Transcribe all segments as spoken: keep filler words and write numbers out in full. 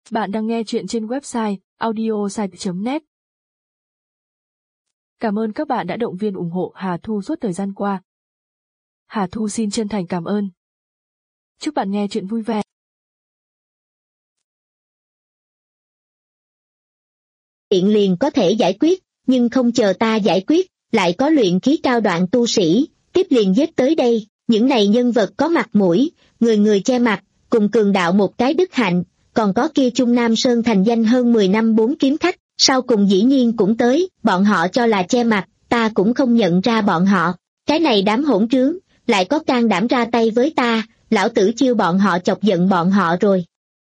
Bạn đang nghe chuyện trên website audiosite chấm net. Cảm ơn các bạn đã động viên ủng hộ Hà Thu suốt thời gian qua. Hà Thu xin chân thành cảm ơn. Chúc bạn nghe chuyện vui vẻ. Chuyện liền có thể giải quyết, nhưng không chờ ta giải quyết, lại có luyện khí cao đoạn tu sĩ, tiếp liền giết tới đây. Những này nhân vật có mặt mũi, người người che mặt, cùng cường đạo một cái đức hạnh, còn có kia Trung Nam Sơn thành danh hơn mười năm bốn kiếm khách, sau cùng dĩ nhiên cũng tới, bọn họ cho là che mặt, ta cũng không nhận ra bọn họ. Cái này đám hỗn trướng, lại có can đảm ra tay với ta, lão tử chiêu bọn họ chọc giận bọn họ rồi.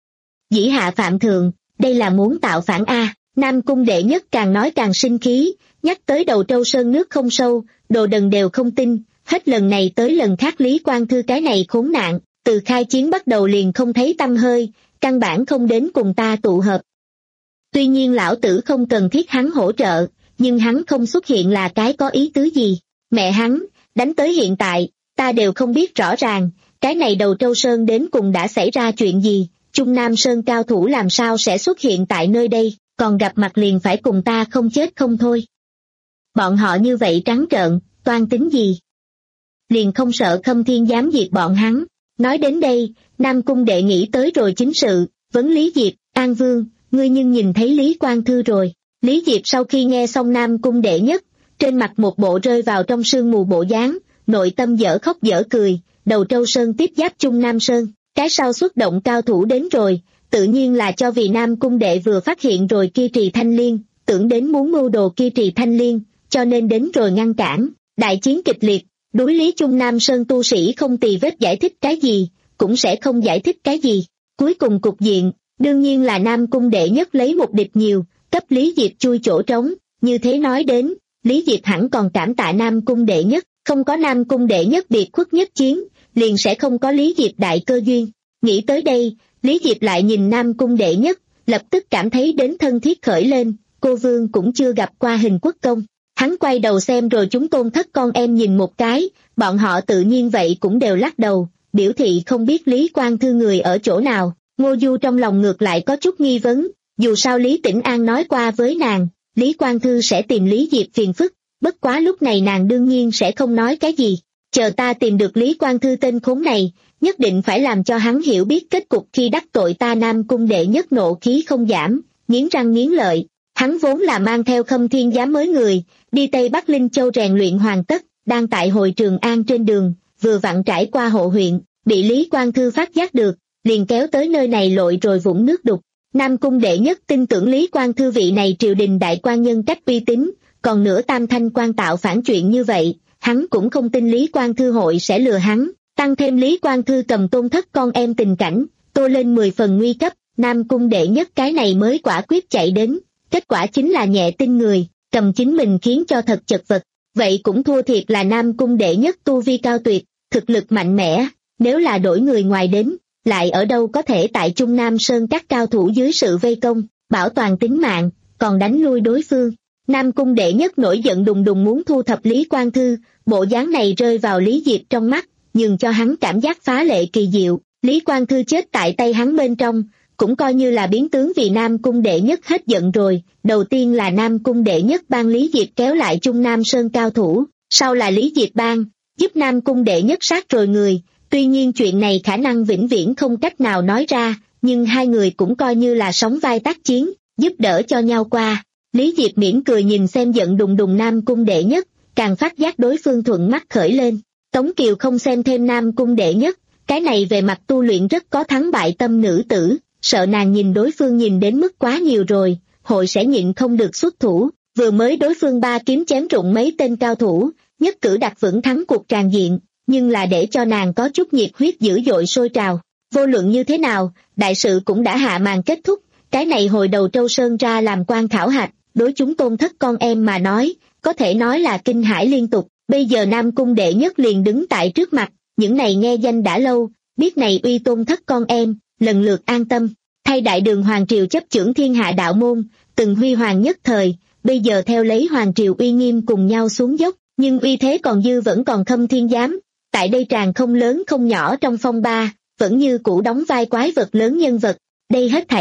Dĩ hạ phạm thượng, đây là muốn tạo phản A. Nam cung đệ nhất càng nói càng sinh khí, nhắc tới đầu trâu sơn nước không sâu, đồ đần đều không tin, hết lần này tới lần khác Lý Quang Thư cái này khốn nạn, từ khai chiến bắt đầu liền không thấy tăm hơi, căn bản không đến cùng ta tụ hợp. Tuy nhiên lão tử không cần thiết hắn hỗ trợ, nhưng hắn không xuất hiện là cái có ý tứ gì, mẹ hắn, đánh tới hiện tại, ta đều không biết rõ ràng, cái này đầu trâu sơn đến cùng đã xảy ra chuyện gì, Trung Nam Sơn cao thủ làm sao sẽ xuất hiện tại nơi đây, còn gặp mặt liền phải cùng ta không chết không thôi. Bọn họ như vậy trắng trợn, toan tính gì? Liền không sợ Khâm Thiên dám diệt bọn hắn. Nói đến đây, Nam cung đệ nghĩ tới rồi chính sự, vấn Lý Diệp, An Vương, ngươi nhưng nhìn thấy Lý Quang Thư rồi. Lý Diệp sau khi nghe xong Nam cung đệ nhất, trên mặt một bộ rơi vào trong sương mù bộ dáng, nội tâm dở khóc dở cười, đầu trâu sơn tiếp giáp Trung Nam Sơn, cái sau xuất động cao thủ đến rồi, tự nhiên là cho vì Nam cung đệ vừa phát hiện rồi Kia Trì Thanh Liên, tưởng đến muốn mưu đồ Kia Trì Thanh Liên, cho nên đến rồi ngăn cản, đại chiến kịch liệt. Đối lý Trung Nam Sơn tu sĩ không tì vết giải thích cái gì, cũng sẽ không giải thích cái gì. Cuối cùng cục diện, đương nhiên là Nam cung đệ nhất lấy một địch nhiều, cấp Lý Diệp chui chỗ trống. Như thế nói đến, Lý Diệp hẳn còn cảm tạ Nam cung đệ nhất, không có Nam cung đệ nhất biệt khuất nhất chiến, liền sẽ không có Lý Diệp đại cơ duyên. Nghĩ tới đây, Lý Diệp lại nhìn Nam cung đệ nhất, lập tức cảm thấy đến thân thiết khởi lên, cô Vương cũng chưa gặp qua Hình Quốc Công. Hắn quay đầu xem rồi chúng tôn thất con em nhìn một cái, bọn họ tự nhiên vậy cũng đều lắc đầu, biểu thị không biết Lý Quang Thư người ở chỗ nào. Ngô Du trong lòng ngược lại có chút nghi vấn, dù sao Lý Tĩnh An nói qua với nàng, Lý Quang Thư sẽ tìm Lý Diệp phiền phức, bất quá lúc này nàng đương nhiên sẽ không nói cái gì. Chờ ta tìm được Lý Quang Thư tên khốn này, nhất định phải làm cho hắn hiểu biết kết cục khi đắc tội ta. Nam cung đệ nhất nộ khí không giảm, nghiến răng nghiến lợi. Hắn vốn là mang theo Khâm Thiên giám mới người, đi Tây Bắc Linh Châu rèn luyện hoàn tất, đang tại hồi Trường An trên đường, vừa vặn trải qua hộ huyện, bị Lý Quang Thư phát giác được, liền kéo tới nơi này lội rồi vũng nước đục. Nam cung đệ nhất tin tưởng Lý Quang Thư vị này triều đình đại quan nhân cách uy tín, còn nữa Tam Thanh quan tạo phản chuyện như vậy, hắn cũng không tin Lý Quang Thư hội sẽ lừa hắn, tăng thêm Lý Quang Thư cầm tôn thất con em tình cảnh, tô lên mười phần nguy cấp, Nam cung đệ nhất cái này mới quả quyết chạy đến. Kết quả chính là nhẹ tin người, cầm chính mình khiến cho thật chật vật, vậy cũng thua thiệt là Nam cung đệ nhất tu vi cao tuyệt, thực lực mạnh mẽ, nếu là đổi người ngoài đến, lại ở đâu có thể tại Trung Nam Sơn các cao thủ dưới sự vây công, bảo toàn tính mạng, còn đánh lui đối phương. Nam cung đệ nhất nổi giận đùng đùng muốn thu thập Lý Quang Thư, bộ dáng này rơi vào Lý Diệp trong mắt, nhưng cho hắn cảm giác phá lệ kỳ diệu, Lý Quang Thư chết tại tay hắn bên trong, cũng coi như là biến tướng vì Nam cung đệ nhất hết giận rồi. Đầu tiên là Nam cung đệ nhất ban Lý Diệp kéo lại Trung Nam Sơn cao thủ, sau là Lý Diệp ban, giúp Nam cung đệ nhất sát rồi người. Tuy nhiên chuyện này khả năng vĩnh viễn không cách nào nói ra, nhưng hai người cũng coi như là sóng vai tác chiến, giúp đỡ cho nhau qua. Lý Diệp mỉm cười nhìn xem giận đùng đùng Nam cung đệ nhất, càng phát giác đối phương thuận mắt khởi lên. Tống Kiều không xem thêm Nam cung đệ nhất, cái này về mặt tu luyện rất có thắng bại tâm nữ tử, sợ nàng nhìn đối phương nhìn đến mức quá nhiều rồi, hội sẽ nhịn không được xuất thủ. Vừa mới đối phương ba kiếm chém rụng mấy tên cao thủ, nhất cử đặt vững thắng cuộc tràn diện, nhưng là để cho nàng có chút nhiệt huyết dữ dội sôi trào. Vô luận như thế nào, đại sự cũng đã hạ màn kết thúc, cái này hồi đầu Trâu Sơn ra làm quan khảo hạch, đối chúng tôn thất con em mà nói, có thể nói là kinh hãi liên tục. Bây giờ Nam cung đệ nhất liền đứng tại trước mặt, những này nghe danh đã lâu, biết này uy tôn thất con em, lần lượt an tâm, thay đại đường hoàng triều chấp chưởng thiên hạ đạo môn, từng huy hoàng nhất thời, bây giờ theo lấy hoàng triều uy nghiêm cùng nhau xuống dốc, nhưng uy thế còn dư vẫn còn Khâm Thiên giám, tại đây tràn không lớn không nhỏ trong phong ba, vẫn như cũ đóng vai quái vật lớn nhân vật. Đây hết thảy,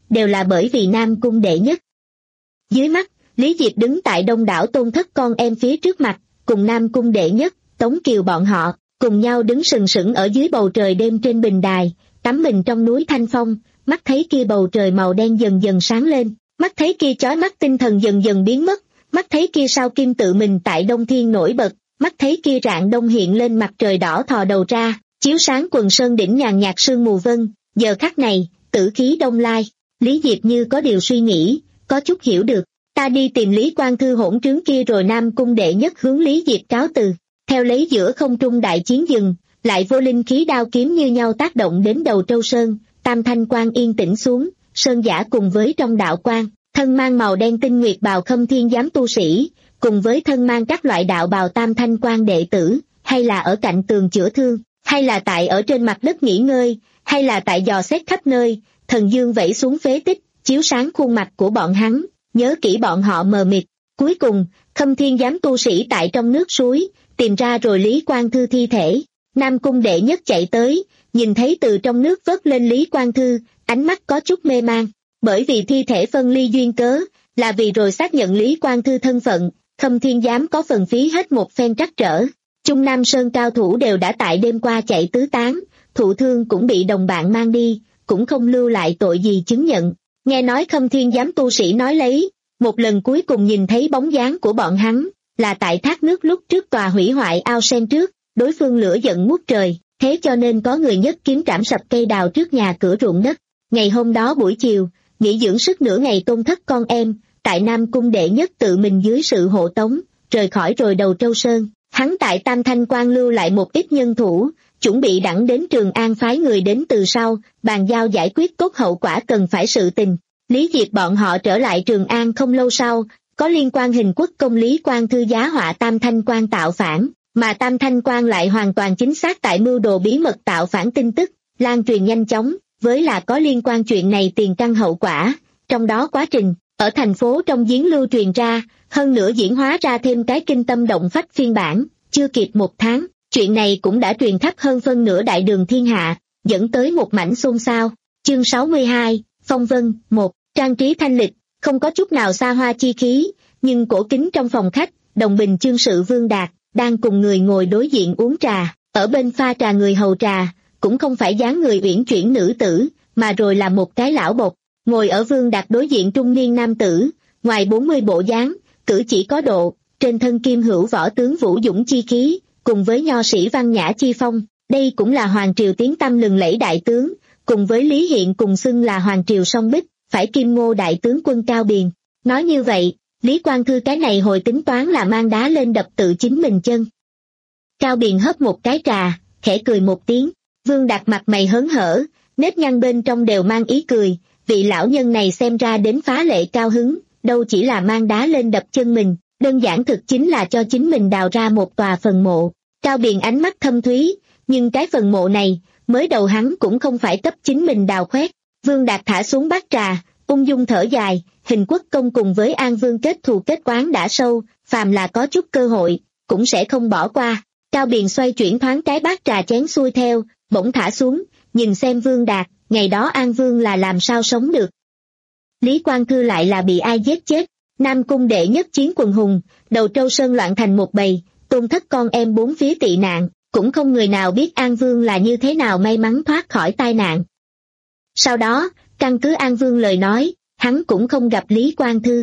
đều là bởi vì Nam Cung đệ nhất. Dưới mắt, Lý Diệp đứng tại đông đảo tôn thất con em phía trước mặt, cùng Nam Cung đệ nhất, Tống Kiều bọn họ, cùng nhau đứng sừng sững ở dưới bầu trời đêm trên bình đài, tắm mình trong núi Thanh Phong, mắt thấy kia bầu trời màu đen dần dần sáng lên, mắt thấy kia chói mắt tinh thần dần dần biến mất, mắt thấy kia sao kim tự mình tại đông thiên nổi bật, mắt thấy kia rạng đông hiện lên mặt trời đỏ thò đầu ra, chiếu sáng quần sơn đỉnh nhàn nhạt sương mù vân. Giờ khắc này, tử khí đông lai, Lý Diệp như có điều suy nghĩ, có chút hiểu được. Ta đi tìm Lý Quang Thư hỗn trướng kia rồi. Nam Cung đệ nhất hướng Lý Diệp cáo từ, theo lấy giữa không trung đại chiến dừng, lại vô linh khí đao kiếm như nhau tác động đến đầu Trâu Sơn, Tam Thanh Quan yên tĩnh xuống, Sơn giả cùng với trong đạo quan, thân mang màu đen tinh nguyệt bào Khâm Thiên giám tu sĩ, cùng với thân mang các loại đạo bào Tam Thanh Quan đệ tử, hay là ở cạnh tường chữa thương, hay là tại ở trên mặt đất nghỉ ngơi, hay là tại dò xét khắp nơi, thần dương vẫy xuống phế tích, chiếu sáng khuôn mặt của bọn hắn, nhớ kỹ bọn họ mờ mịt. Cuối cùng, Khâm Thiên giám tu sĩ tại trong nước suối, tìm ra rồi Lý Quang Thư thi thể. Nam Cung đệ nhất chạy tới, nhìn thấy từ trong nước vớt lên Lý Quang Thư, ánh mắt có chút mê man. Bởi vì thi thể phân ly duyên cớ, là vì rồi xác nhận Lý Quang Thư thân phận, Khâm Thiên giám có phần phí hết một phen trắc trở. Trung Nam Sơn cao thủ đều đã tại đêm qua chạy tứ tán, thụ thương cũng bị đồng bạn mang đi, cũng không lưu lại tội gì chứng nhận. Nghe nói Khâm Thiên giám tu sĩ nói lấy, một lần cuối cùng nhìn thấy bóng dáng của bọn hắn, là tại thác nước lúc trước tòa hủy hoại ao sen trước, đối phương lửa giận ngút trời, thế cho nên có người nhất kiếm trảm sập cây đào trước nhà cửa ruộng đất. Ngày hôm đó buổi chiều, nghỉ dưỡng sức nửa ngày tôn thất con em, tại Nam Cung đệ nhất tự mình dưới sự hộ tống, rời khỏi rồi đầu Trâu Sơn. Hắn tại Tam Thanh Quan lưu lại một ít nhân thủ, chuẩn bị đẳng đến Trường An phái người đến từ sau, bàn giao giải quyết tốt hậu quả cần phải sự tình. Lý Diệp bọn họ trở lại Trường An không lâu sau, có liên quan hình quốc công Lý Quang Thư giá họa Tam Thanh Quan tạo phản, mà Tam Thanh Quan lại hoàn toàn chính xác tại mưu đồ bí mật tạo phản tin tức, lan truyền nhanh chóng, với là có liên quan chuyện này tiền căn hậu quả, trong đó quá trình, ở thành phố trong giếng lưu truyền ra, hơn nữa diễn hóa ra thêm cái kinh tâm động phách phiên bản, chưa kịp một tháng, chuyện này cũng đã truyền khắp hơn phân nửa đại đường thiên hạ, dẫn tới một mảnh xôn xao. Chương sáu mươi hai, Phong Vân, một, trang trí thanh lịch, không có chút nào xa hoa chi khí, nhưng cổ kính trong phòng khách, đồng bình chương sự Vương Đạt, đang cùng người ngồi đối diện uống trà, ở bên pha trà người hầu trà, cũng không phải dáng người uyển chuyển nữ tử, mà rồi là một cái lão bộc, ngồi ở Vương Đạt đối diện trung niên nam tử, ngoài bốn mươi bộ dáng, cử chỉ có độ, trên thân kim hữu võ tướng vũ dũng chi khí, cùng với nho sĩ văn nhã chi phong, đây cũng là hoàng triều tiếng tăm lừng lẫy đại tướng, cùng với Lý Hiện cùng xưng là hoàng triều song bích, phải Kim Ngô đại tướng quân Cao Biền. Nói như vậy, Lý Quang Thư cái này hồi tính toán là mang đá lên đập tự chính mình chân. Cao Biền hớp một cái trà, khẽ cười một tiếng, Vương Đạt mặt mày hớn hở, nếp nhăn bên trong đều mang ý cười, vị lão nhân này xem ra đến phá lệ cao hứng, đâu chỉ là mang đá lên đập chân mình, đơn giản thực chính là cho chính mình đào ra một tòa phần mộ. Cao Biền ánh mắt thâm thúy, nhưng cái phần mộ này, mới đầu hắn cũng không phải cấp chính mình đào khoét. Vương Đạt thả xuống bát trà, ung dung thở dài, Hình Quốc công cùng với An Vương kết thù kết oán đã sâu, phàm là có chút cơ hội, cũng sẽ không bỏ qua. Cao Biền xoay chuyển thoáng cái bát trà chén xuôi theo, bỗng thả xuống, nhìn xem Vương Đạt, ngày đó An Vương là làm sao sống được. Lý Quang Thư lại là bị ai giết chết, Nam Cung đệ nhất chiến quần hùng, đầu Trâu Sơn loạn thành một bầy, tôn thất con em bốn phía tị nạn, cũng không người nào biết An Vương là như thế nào may mắn thoát khỏi tai nạn. Sau đó, căn cứ An Vương lời nói, hắn cũng không gặp Lý Quang Thư.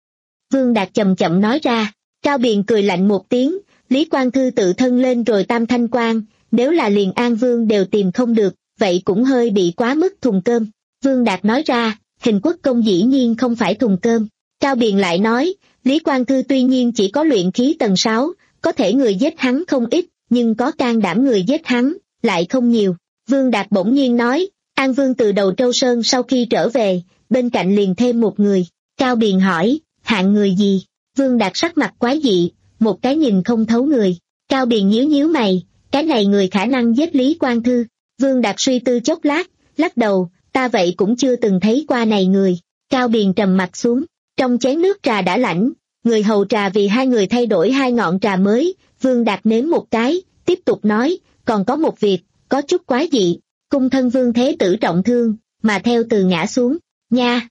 Vương Đạt chậm chậm nói ra, Cao Biền cười lạnh một tiếng, Lý Quang Thư tự thân lên rồi Tam Thanh Quan, nếu là liền An Vương đều tìm không được, vậy cũng hơi bị quá mức thùng cơm. Vương Đạt nói ra, Hình Quốc công dĩ nhiên không phải thùng cơm. Cao Biền lại nói, Lý Quang Thư tuy nhiên chỉ có luyện khí tầng sáu, có thể người giết hắn không ít, nhưng có can đảm người giết hắn, lại không nhiều. Vương Đạt bỗng nhiên nói, An Vương từ đầu Trâu Sơn sau khi trở về, bên cạnh liền thêm một người. Cao Biền hỏi, hạng người gì? Vương Đạt sắc mặt quái dị, một cái nhìn không thấu người. Cao Biền nhíu nhíu mày, cái này người khả năng giết Lý Quang Thư. Vương Đạt suy tư chốc lát, lắc đầu, ta vậy cũng chưa từng thấy qua này người. Cao Biền trầm mặt xuống, trong chén nước trà đã lạnh, người hầu trà vì hai người thay đổi hai ngọn trà mới, Vương Đạt nếm một cái, tiếp tục nói, còn có một việc, có chút quái dị, cung thân Vương Thế Tử trọng thương, mà theo từ ngã xuống, Nha!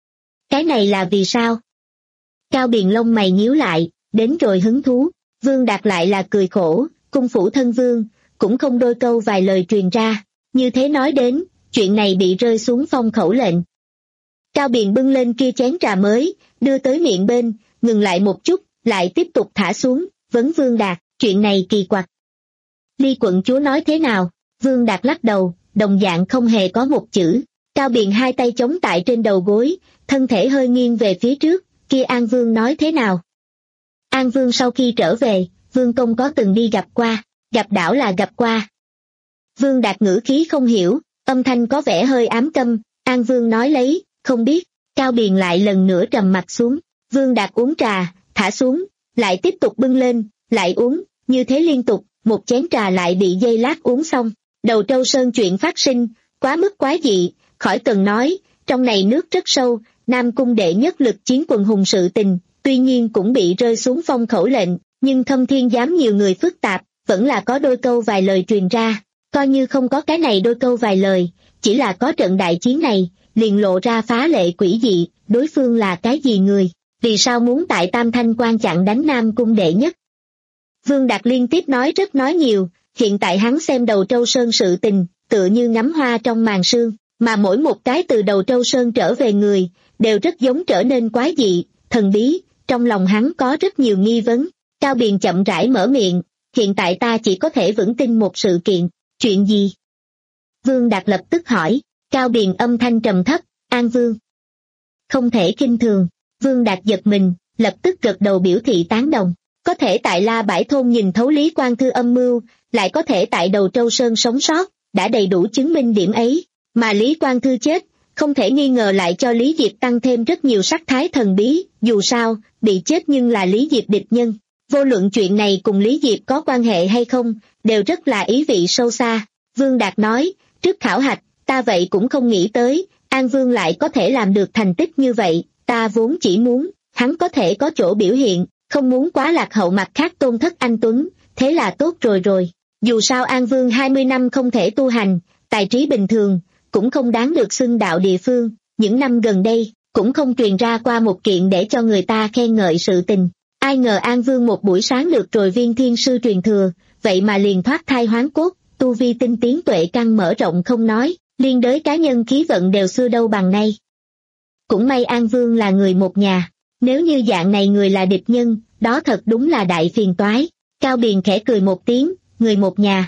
Cái này là vì sao? Cao Biền lông mày nhíu lại, đến rồi hứng thú. Vương Đạt lại là cười khổ, cung phủ thân vương, cũng không đôi câu vài lời truyền ra. Như thế nói đến, chuyện này bị rơi xuống phong khẩu lệnh. Cao Biền bưng lên kia chén trà mới, đưa tới miệng bên, ngừng lại một chút, lại tiếp tục thả xuống, vấn Vương Đạt, chuyện này kỳ quặc. Ly quận chúa nói thế nào? Vương Đạt lắc đầu, đồng dạng không hề có một chữ. Cao Biền hai tay chống tại trên đầu gối, thân thể hơi nghiêng về phía trước, kia An Vương nói thế nào? An Vương sau khi trở về, Vương công có từng đi gặp qua, gặp đảo là gặp qua. Vương Đạt ngữ khí không hiểu, âm thanh có vẻ hơi ám câm, An Vương nói lấy, không biết. Cao Biền lại lần nữa trầm mặt xuống. Vương Đạt uống trà, thả xuống, lại tiếp tục bưng lên, lại uống, như thế liên tục, một chén trà lại bị dây lát uống xong. Đầu Trâu Sơn chuyện phát sinh, quá mức quái dị, khỏi cần nói, trong này nước rất sâu, Nam Cung đệ nhất lực chiến quần hùng sự tình, tuy nhiên cũng bị rơi xuống phong khẩu lệnh, nhưng Thâm Thiên giám nhiều người phức tạp, vẫn là có đôi câu vài lời truyền ra, coi như không có cái này đôi câu vài lời, chỉ là có trận đại chiến này, liền lộ ra phá lệ quỷ dị, đối phương là cái gì người, vì sao muốn tại Tam Thanh Quan chặn đánh Nam Cung đệ nhất. Vương Đạt liên tiếp nói rất nói nhiều, hiện tại hắn xem Đầu Trâu Sơn sự tình, tựa như ngắm hoa trong màn sương, mà mỗi một cái từ Đầu Trâu Sơn trở về người, đều rất giống trở nên quái dị, thần bí, trong lòng hắn có rất nhiều nghi vấn. Cao Biền chậm rãi mở miệng, hiện tại ta chỉ có thể vững tin một sự kiện, chuyện gì? Vương Đạt lập tức hỏi, Cao Biền âm thanh trầm thấp, An Vương. Không thể khinh thường, Vương Đạt giật mình, lập tức gật đầu biểu thị tán đồng, có thể tại La Bãi Thôn nhìn thấu Lý Quang Thư âm mưu, lại có thể tại Đầu Trâu Sơn sống sót, đã đầy đủ chứng minh điểm ấy, mà Lý Quang Thư chết, không thể nghi ngờ lại cho Lý Diệp tăng thêm rất nhiều sắc thái thần bí, dù sao, bị chết nhưng là Lý Diệp địch nhân. Vô luận chuyện này cùng Lý Diệp có quan hệ hay không, đều rất là ý vị sâu xa. Vương Đạt nói, trước khảo hạch, ta vậy cũng không nghĩ tới, An Vương lại có thể làm được thành tích như vậy, ta vốn chỉ muốn, hắn có thể có chỗ biểu hiện, không muốn quá lạc hậu mặt khác tôn thất anh Tuấn, thế là tốt rồi rồi. Dù sao An Vương hai mươi năm không thể tu hành, tài trí bình thường, cũng không đáng được xưng đạo địa phương, những năm gần đây, cũng không truyền ra qua một kiện để cho người ta khen ngợi sự tình. Ai ngờ An Vương một buổi sáng được rồi viên thiên sư truyền thừa, vậy mà liền thoát thai hoán cốt, tu vi tinh tiến tuệ căn mở rộng không nói, liên đới cá nhân khí vận đều xưa đâu bằng nay. Cũng may An Vương là người một nhà, nếu như dạng này người là địch nhân, đó thật đúng là đại phiền toái. Cao Biền khẽ cười một tiếng, người một nhà.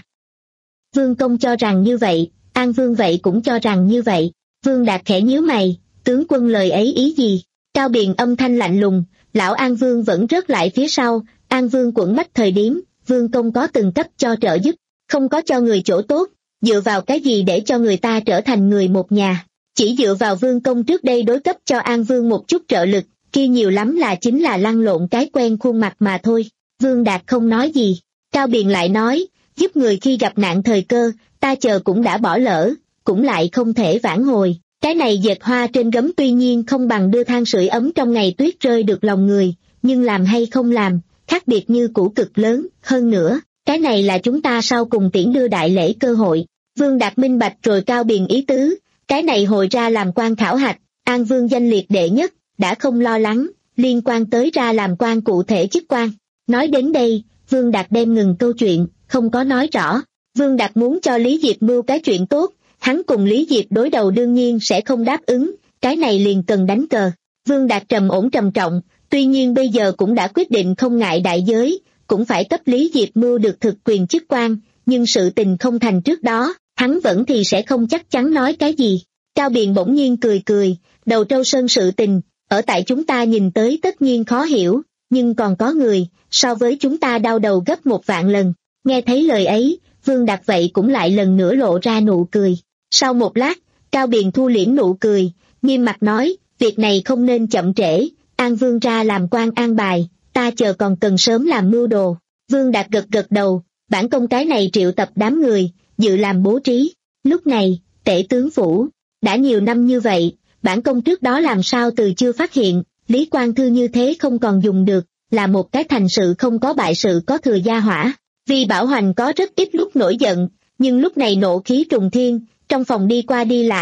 Vương công cho rằng như vậy, An Vương vậy cũng cho rằng như vậy. Vương Đạt khẽ nhíu mày, tướng quân lời ấy ý gì? Cao Biền âm thanh lạnh lùng, lão An Vương vẫn rớt lại phía sau, An Vương quẫn bách thời điểm, Vương công có từng cấp cho trợ giúp, không có cho người chỗ tốt, dựa vào cái gì để cho người ta trở thành người một nhà? Chỉ dựa vào Vương công trước đây đối cấp cho An Vương một chút trợ lực, kia nhiều lắm là chính là lăn lộn cái quen khuôn mặt mà thôi. Vương Đạt không nói gì, Cao Biền lại nói, giúp người khi gặp nạn thời cơ, ta chờ cũng đã bỏ lỡ, cũng lại không thể vãn hồi. Cái này dệt hoa trên gấm tuy nhiên không bằng đưa than sưởi ấm trong ngày tuyết rơi được lòng người, nhưng làm hay không làm, khác biệt như củ cực lớn, hơn nữa, cái này là chúng ta sau cùng tiễn đưa đại lễ cơ hội. Vương Đạt minh bạch rồi Cao Biền ý tứ, cái này hồi ra làm quan khảo hạch, An Vương danh liệt đệ nhất, đã không lo lắng, liên quan tới ra làm quan cụ thể chức quan. Nói đến đây, Vương Đạt đem ngừng câu chuyện, không có nói rõ. Vương Đạt muốn cho Lý Diệp mưu cái chuyện tốt, hắn cùng Lý Diệp đối đầu đương nhiên sẽ không đáp ứng, cái này liền cần đánh cờ. Vương Đạt trầm ổn trầm trọng, tuy nhiên bây giờ cũng đã quyết định không ngại đại giới, cũng phải cấp Lý Diệp mưu được thực quyền chức quan, nhưng sự tình không thành trước đó, hắn vẫn thì sẽ không chắc chắn nói cái gì. Cao Biền bỗng nhiên cười cười, Đầu Trâu Sơn sự tình, ở tại chúng ta nhìn tới tất nhiên khó hiểu, nhưng còn có người, so với chúng ta đau đầu gấp một vạn lần. Nghe thấy lời ấy, Vương Đạt vậy cũng lại lần nữa lộ ra nụ cười. Sau một lát, Cao Biền thu liễm nụ cười, nghiêm mặt nói, việc này không nên chậm trễ, An Vương ra làm quan an bài, ta chờ còn cần sớm làm mưu đồ. Vương Đạt gật gật đầu, bản công cái này triệu tập đám người, dự làm bố trí. Lúc này, tể tướng phủ, đã nhiều năm như vậy, bản công trước đó làm sao từ chưa phát hiện, Lý Quang Thư như thế không còn dùng được, là một cái thành sự không có bại sự có thừa gia hỏa. Vì Bảo Hoành có rất ít lúc nổi giận, nhưng lúc này nộ khí trùng thiên, trong phòng đi qua đi lại,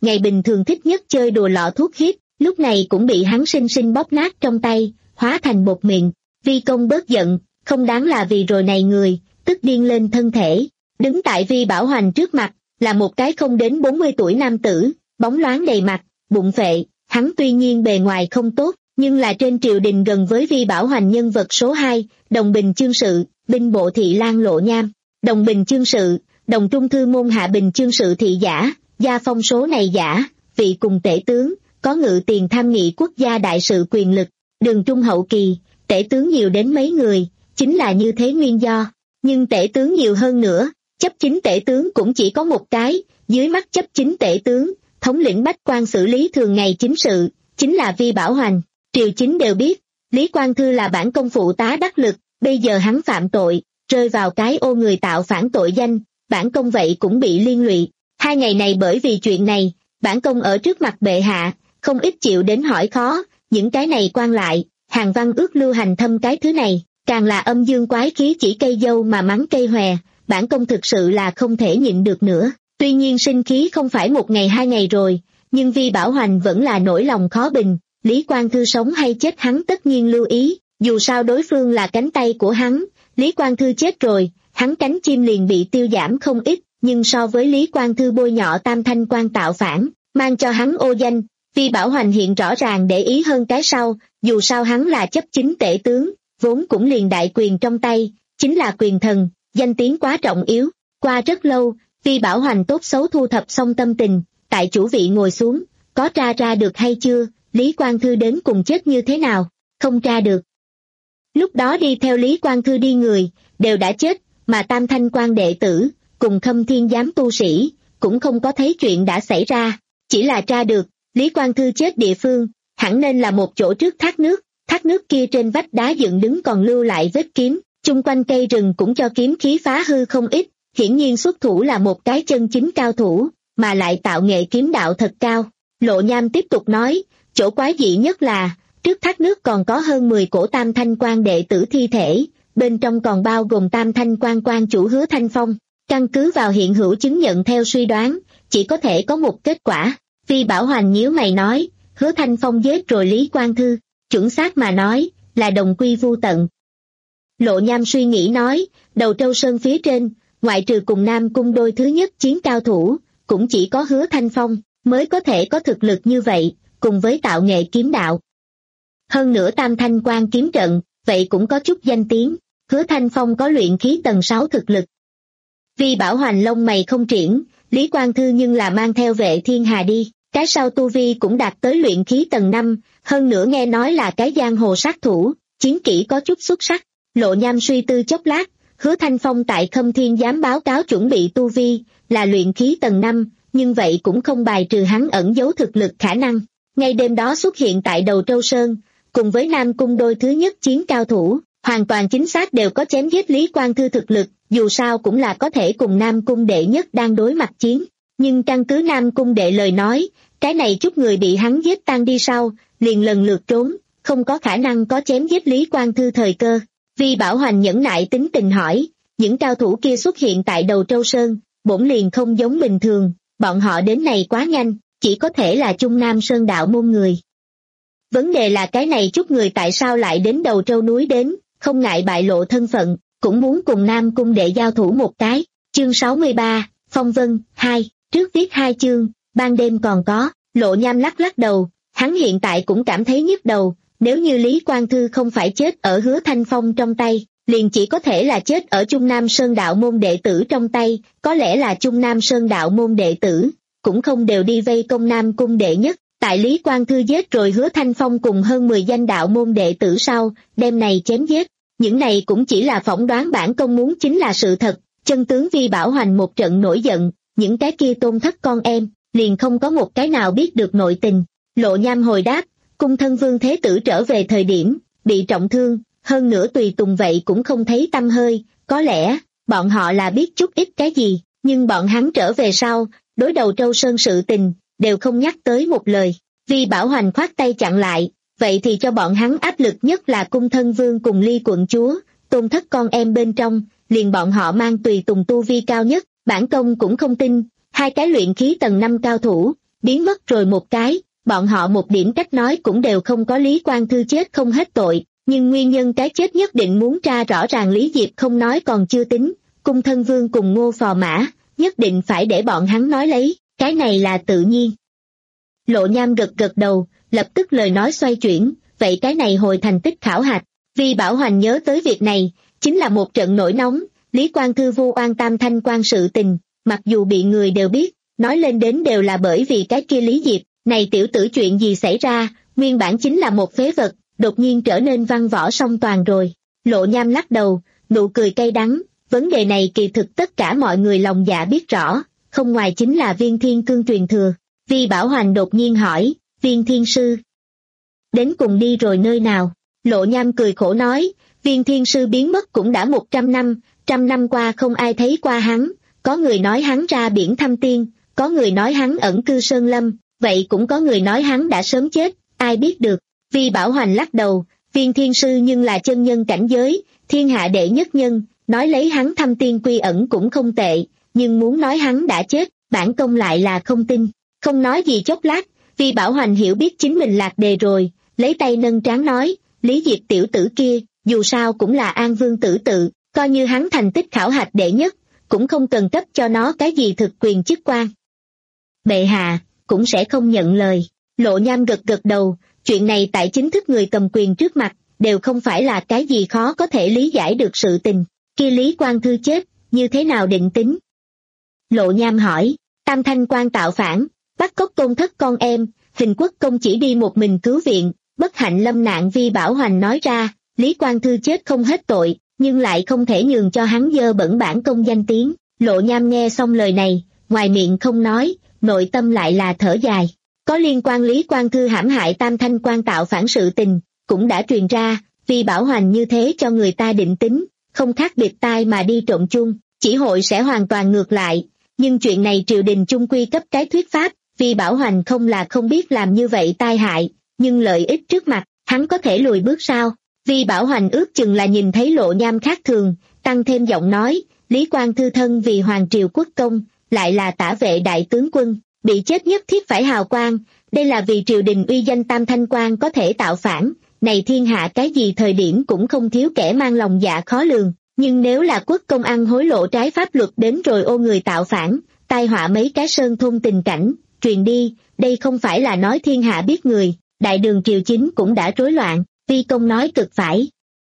ngày bình thường thích nhất chơi đùa lọ thuốc hiếp, lúc này cũng bị hắn sinh sinh bóp nát trong tay, hóa thành bột mịn. Vi Công bớt giận, không đáng là vì rồi này người, tức điên lên thân thể. Đứng tại Vi Bảo Hoành trước mặt, là một cái không đến bốn mươi tuổi nam tử, bóng loáng đầy mặt, bụng phệ. Hắn tuy nhiên bề ngoài không tốt, nhưng là trên triều đình gần với Vi Bảo Hoành nhân vật số hai, Đồng Bình Chương Sự, binh bộ thị lang Lộ Nham. Đồng Bình Chương Sự, Đồng Trung Thư môn hạ Bình Chương Sự thị giả, gia phong số này giả, vị cùng tể tướng, có ngự tiền tham nghị quốc gia đại sự quyền lực. Đường trung hậu kỳ, tể tướng nhiều đến mấy người, chính là như thế nguyên do. Nhưng tể tướng nhiều hơn nữa, chấp chính tể tướng cũng chỉ có một cái, dưới mắt chấp chính tể tướng, thống lĩnh bách quan xử lý thường ngày chính sự, chính là Vi Bảo Hoành. Triều chính đều biết, Lý Quang Thư là bản công phụ tá đắc lực, bây giờ hắn phạm tội, rơi vào cái ô người tạo phản tội danh, bản công vậy cũng bị liên lụy. Hai ngày này bởi vì chuyện này, bản công ở trước mặt bệ hạ, không ít chịu đến hỏi khó, những cái này quan lại, hàng văn ước lưu hành thâm cái thứ này, càng là âm dương quái khí chỉ cây dâu mà mắng cây hòe, bản công thực sự là không thể nhịn được nữa. Tuy nhiên sinh khí không phải một ngày hai ngày rồi, nhưng Vi Bảo Hoành vẫn là nỗi lòng khó bình, Lý Quang Thư sống hay chết hắn tất nhiên lưu ý, dù sao đối phương là cánh tay của hắn, Lý Quang Thư chết rồi, hắn cánh chim liền bị tiêu giảm không ít, nhưng so với Lý Quang Thư bôi nhọ tam thanh quan tạo phản, mang cho hắn ô danh, Vi Bảo Hoành hiện rõ ràng để ý hơn cái sau, dù sao hắn là chấp chính tể tướng, vốn cũng liền đại quyền trong tay, chính là quyền thần, danh tiếng quá trọng yếu. Qua rất lâu, Vi Bảo Hoành tốt xấu thu thập xong tâm tình, tại chủ vị ngồi xuống, có tra ra được hay chưa, Lý Quang Thư đến cùng chết như thế nào, không tra được. Lúc đó đi theo Lý Quang Thư đi người, đều đã chết, mà tam thanh quan đệ tử, cùng Khâm Thiên giám tu sĩ, cũng không có thấy chuyện đã xảy ra, chỉ là tra được, Lý Quang Thư chết địa phương, hẳn nên là một chỗ trước thác nước, thác nước kia trên vách đá dựng đứng còn lưu lại vết kiếm, chung quanh cây rừng cũng cho kiếm khí phá hư không ít, hiển nhiên xuất thủ là một cái chân chính cao thủ, mà lại tạo nghệ kiếm đạo thật cao. Lộ Nham tiếp tục nói, chỗ quái dị nhất là, trước thác nước còn có hơn mười cổ tam thanh quan đệ tử thi thể, bên trong còn bao gồm tam thanh quan quan chủ Hứa Thanh Phong. Căn cứ vào hiện hữu chứng nhận theo suy đoán, chỉ có thể có một kết quả. Vi Bảo Hoành nhíu mày nói, Hứa Thanh Phong giết rồi Lý Quang Thư, chuẩn xác mà nói, là đồng quy vu tận. Lộ Nham suy nghĩ nói, Đầu Trâu Sơn phía trên, ngoại trừ cùng Nam Cung đôi thứ nhất chiến cao thủ, cũng chỉ có Hứa Thanh Phong, mới có thể có thực lực như vậy, cùng với tạo nghệ kiếm đạo. Hơn nữa tam thanh quan kiếm trận, vậy cũng có chút danh tiếng, Hứa Thanh Phong có luyện khí tầng sáu thực lực. Vi Bảo Hoành lông mày không triển, Lý Quang Thư nhưng là mang theo Vệ Thiên Hà đi, cái sau tu vi cũng đạt tới luyện khí tầng năm, hơn nữa nghe nói là cái giang hồ sát thủ, chiến kỹ có chút xuất sắc. Lộ Nham suy tư chốc lát, Hứa Thanh Phong tại Khâm Thiên giám báo cáo chuẩn bị tu vi, là luyện khí tầng năm, nhưng vậy cũng không bài trừ hắn ẩn giấu thực lực khả năng. Ngay đêm đó xuất hiện tại Đầu Trâu Sơn, cùng với Nam Cung đôi thứ nhất chiến cao thủ, hoàn toàn chính xác đều có chém giết Lý Quang Thư thực lực, dù sao cũng là có thể cùng Nam Cung đệ nhất đang đối mặt chiến. Nhưng căn cứ Nam Cung đệ lời nói, cái này chút người bị hắn giết tan đi sau, liền lần lượt trốn, không có khả năng có chém giết Lý Quang Thư thời cơ. Vi Bảo Hoành nhẫn nại tính tình hỏi, những cao thủ kia xuất hiện tại Đầu Trâu Sơn, bổn liền không giống bình thường, bọn họ đến này quá nhanh, chỉ có thể là Trung Nam Sơn đạo môn người. Vấn đề là cái này chút người tại sao lại đến Đầu Trâu núi đến, không ngại bại lộ thân phận, cũng muốn cùng Nam Cung đệ giao thủ một cái. Chương sáu mươi ba, Phong Vân, hai, trước viết hai chương, ban đêm còn có. Lộ Nham lắc lắc đầu, hắn hiện tại cũng cảm thấy nhức đầu, nếu như Lý Quang Thư không phải chết ở Hứa Thanh Phong trong tay, liền chỉ có thể là chết ở Trung Nam Sơn đạo môn đệ tử trong tay, có lẽ là Trung Nam Sơn đạo môn đệ tử, cũng không đều đi vây công Nam Cung đệ nhất. Tại Lý Quang Thư giết rồi Hứa Thanh Phong cùng hơn mười danh đạo môn đệ tử sau, đêm này chém giết, những này cũng chỉ là phỏng đoán bản công muốn chính là sự thật. Chân tướng Vi Bảo Hoành một trận nổi giận, những cái kia tôn thất con em, liền không có một cái nào biết được nội tình. Lộ Nham hồi đáp, cung thân vương thế tử trở về thời điểm, bị trọng thương, hơn nữa tùy tùng vậy cũng không thấy tăm hơi, có lẽ, bọn họ là biết chút ít cái gì, nhưng bọn hắn trở về sau, đối Đầu Trâu Sơn sự tình, đều không nhắc tới một lời. Vi Bảo Hoành khoát tay chặn lại, vậy thì cho bọn hắn áp lực nhất là cung thân vương cùng Ly quận chúa, tôn thất con em bên trong, liền bọn họ mang tùy tùng tu vi cao nhất, bản công cũng không tin, hai cái luyện khí tầng năm cao thủ, biến mất rồi một cái, bọn họ một điểm cách nói cũng đều không có. Lý Quang Thư chết không hết tội, nhưng nguyên nhân cái chết nhất định muốn tra rõ ràng. Lý Diệp không nói còn chưa tính, Cung Thân Vương cùng Ngô Phò Mã, nhất định phải để bọn hắn nói lấy, cái này là tự nhiên. Lộ Nham gật gật đầu, lập tức lời nói xoay chuyển, vậy cái này hồi thành tích khảo hạch. Vi Bảo Hoành nhớ tới việc này, chính là một trận nổi nóng. Lý Quang Thư vu oan tam thanh quan sự tình, mặc dù bị người đều biết, nói lên đến đều là bởi vì cái kia Lý Diệp, này tiểu tử chuyện gì xảy ra, nguyên bản chính là một phế vật, đột nhiên trở nên văn võ song toàn rồi. Lộ Nham lắc đầu, nụ cười cay đắng, vấn đề này kỳ thực tất cả mọi người lòng dạ biết rõ, không ngoài chính là Viên Thiên Cương truyền thừa. Vi Bảo Hoành đột nhiên hỏi, Viên Thiên Sư đến cùng đi rồi nơi nào? Lộ Nham cười khổ nói, Viên Thiên Sư biến mất cũng đã một trăm năm, trăm năm qua không ai thấy qua hắn, có người nói hắn ra biển thăm tiên, có người nói hắn ẩn cư sơn lâm, vậy cũng có người nói hắn đã sớm chết, ai biết được. Vi Bảo Hoành lắc đầu, Viên Thiên Sư nhưng là chân nhân cảnh giới, thiên hạ đệ nhất nhân, nói lấy hắn thăm tiên quy ẩn cũng không tệ, nhưng muốn nói hắn đã chết, bản công lại là không tin. Không nói gì chốc lát, Vi Bảo Hoành hiểu biết chính mình lạc đề rồi, lấy tay nâng trán nói, Lý Diệp tiểu tử kia, dù sao cũng là An Vương tử tự, coi như hắn thành tích khảo hạch đệ nhất, cũng không cần cấp cho nó cái gì thực quyền chức quan. Bệ hạ, cũng sẽ không nhận lời. Lộ Nham gật gật đầu, chuyện này tại chính thức người cầm quyền trước mặt, đều không phải là cái gì khó có thể lý giải được sự tình. Kia Lý Quang Thư chết, như thế nào định tính? Lộ Nham hỏi, tam thanh quan tạo phản, bắt cóc tôn thất con em, Hình Quốc công chỉ đi một mình cứu viện, bất hạnh lâm nạn. Vi Bảo Hoành nói ra, Lý Quang Thư chết không hết tội, nhưng lại không thể nhường cho hắn dơ bẩn bản công danh tiếng. Lộ Nham nghe xong lời này, ngoài miệng không nói, nội tâm lại là thở dài. Có liên quan Lý Quang Thư hãm hại tam thanh quan tạo phản sự tình, cũng đã truyền ra, Vi Bảo Hoành như thế cho người ta định tính, không khác biệt tai mà đi trộn chung, chỉ hội sẽ hoàn toàn ngược lại. Nhưng chuyện này triều đình chung quy cấp cái thuyết pháp, Vi Bảo Hoành không là không biết làm như vậy tai hại, nhưng lợi ích trước mặt, hắn có thể lùi bước sao? Vi Bảo Hoành ước chừng là nhìn thấy Lộ Nham khác thường, tăng thêm giọng nói, Lý Quang Thư thân vì hoàng triều quốc công, lại là tả vệ đại tướng quân, bị chết nhất thiết phải hào quang, đây là vì triều đình uy danh tam thanh quan có thể tạo phản, này thiên hạ cái gì thời điểm cũng không thiếu kẻ mang lòng dạ khó lường, nhưng nếu là quốc công ăn hối lộ trái pháp luật đến rồi ô người tạo phản, tai họa mấy cái sơn thôn tình cảnh, truyền đi, đây không phải là nói thiên hạ biết người, đại đường triều chính cũng đã rối loạn. Vi công nói cực phải.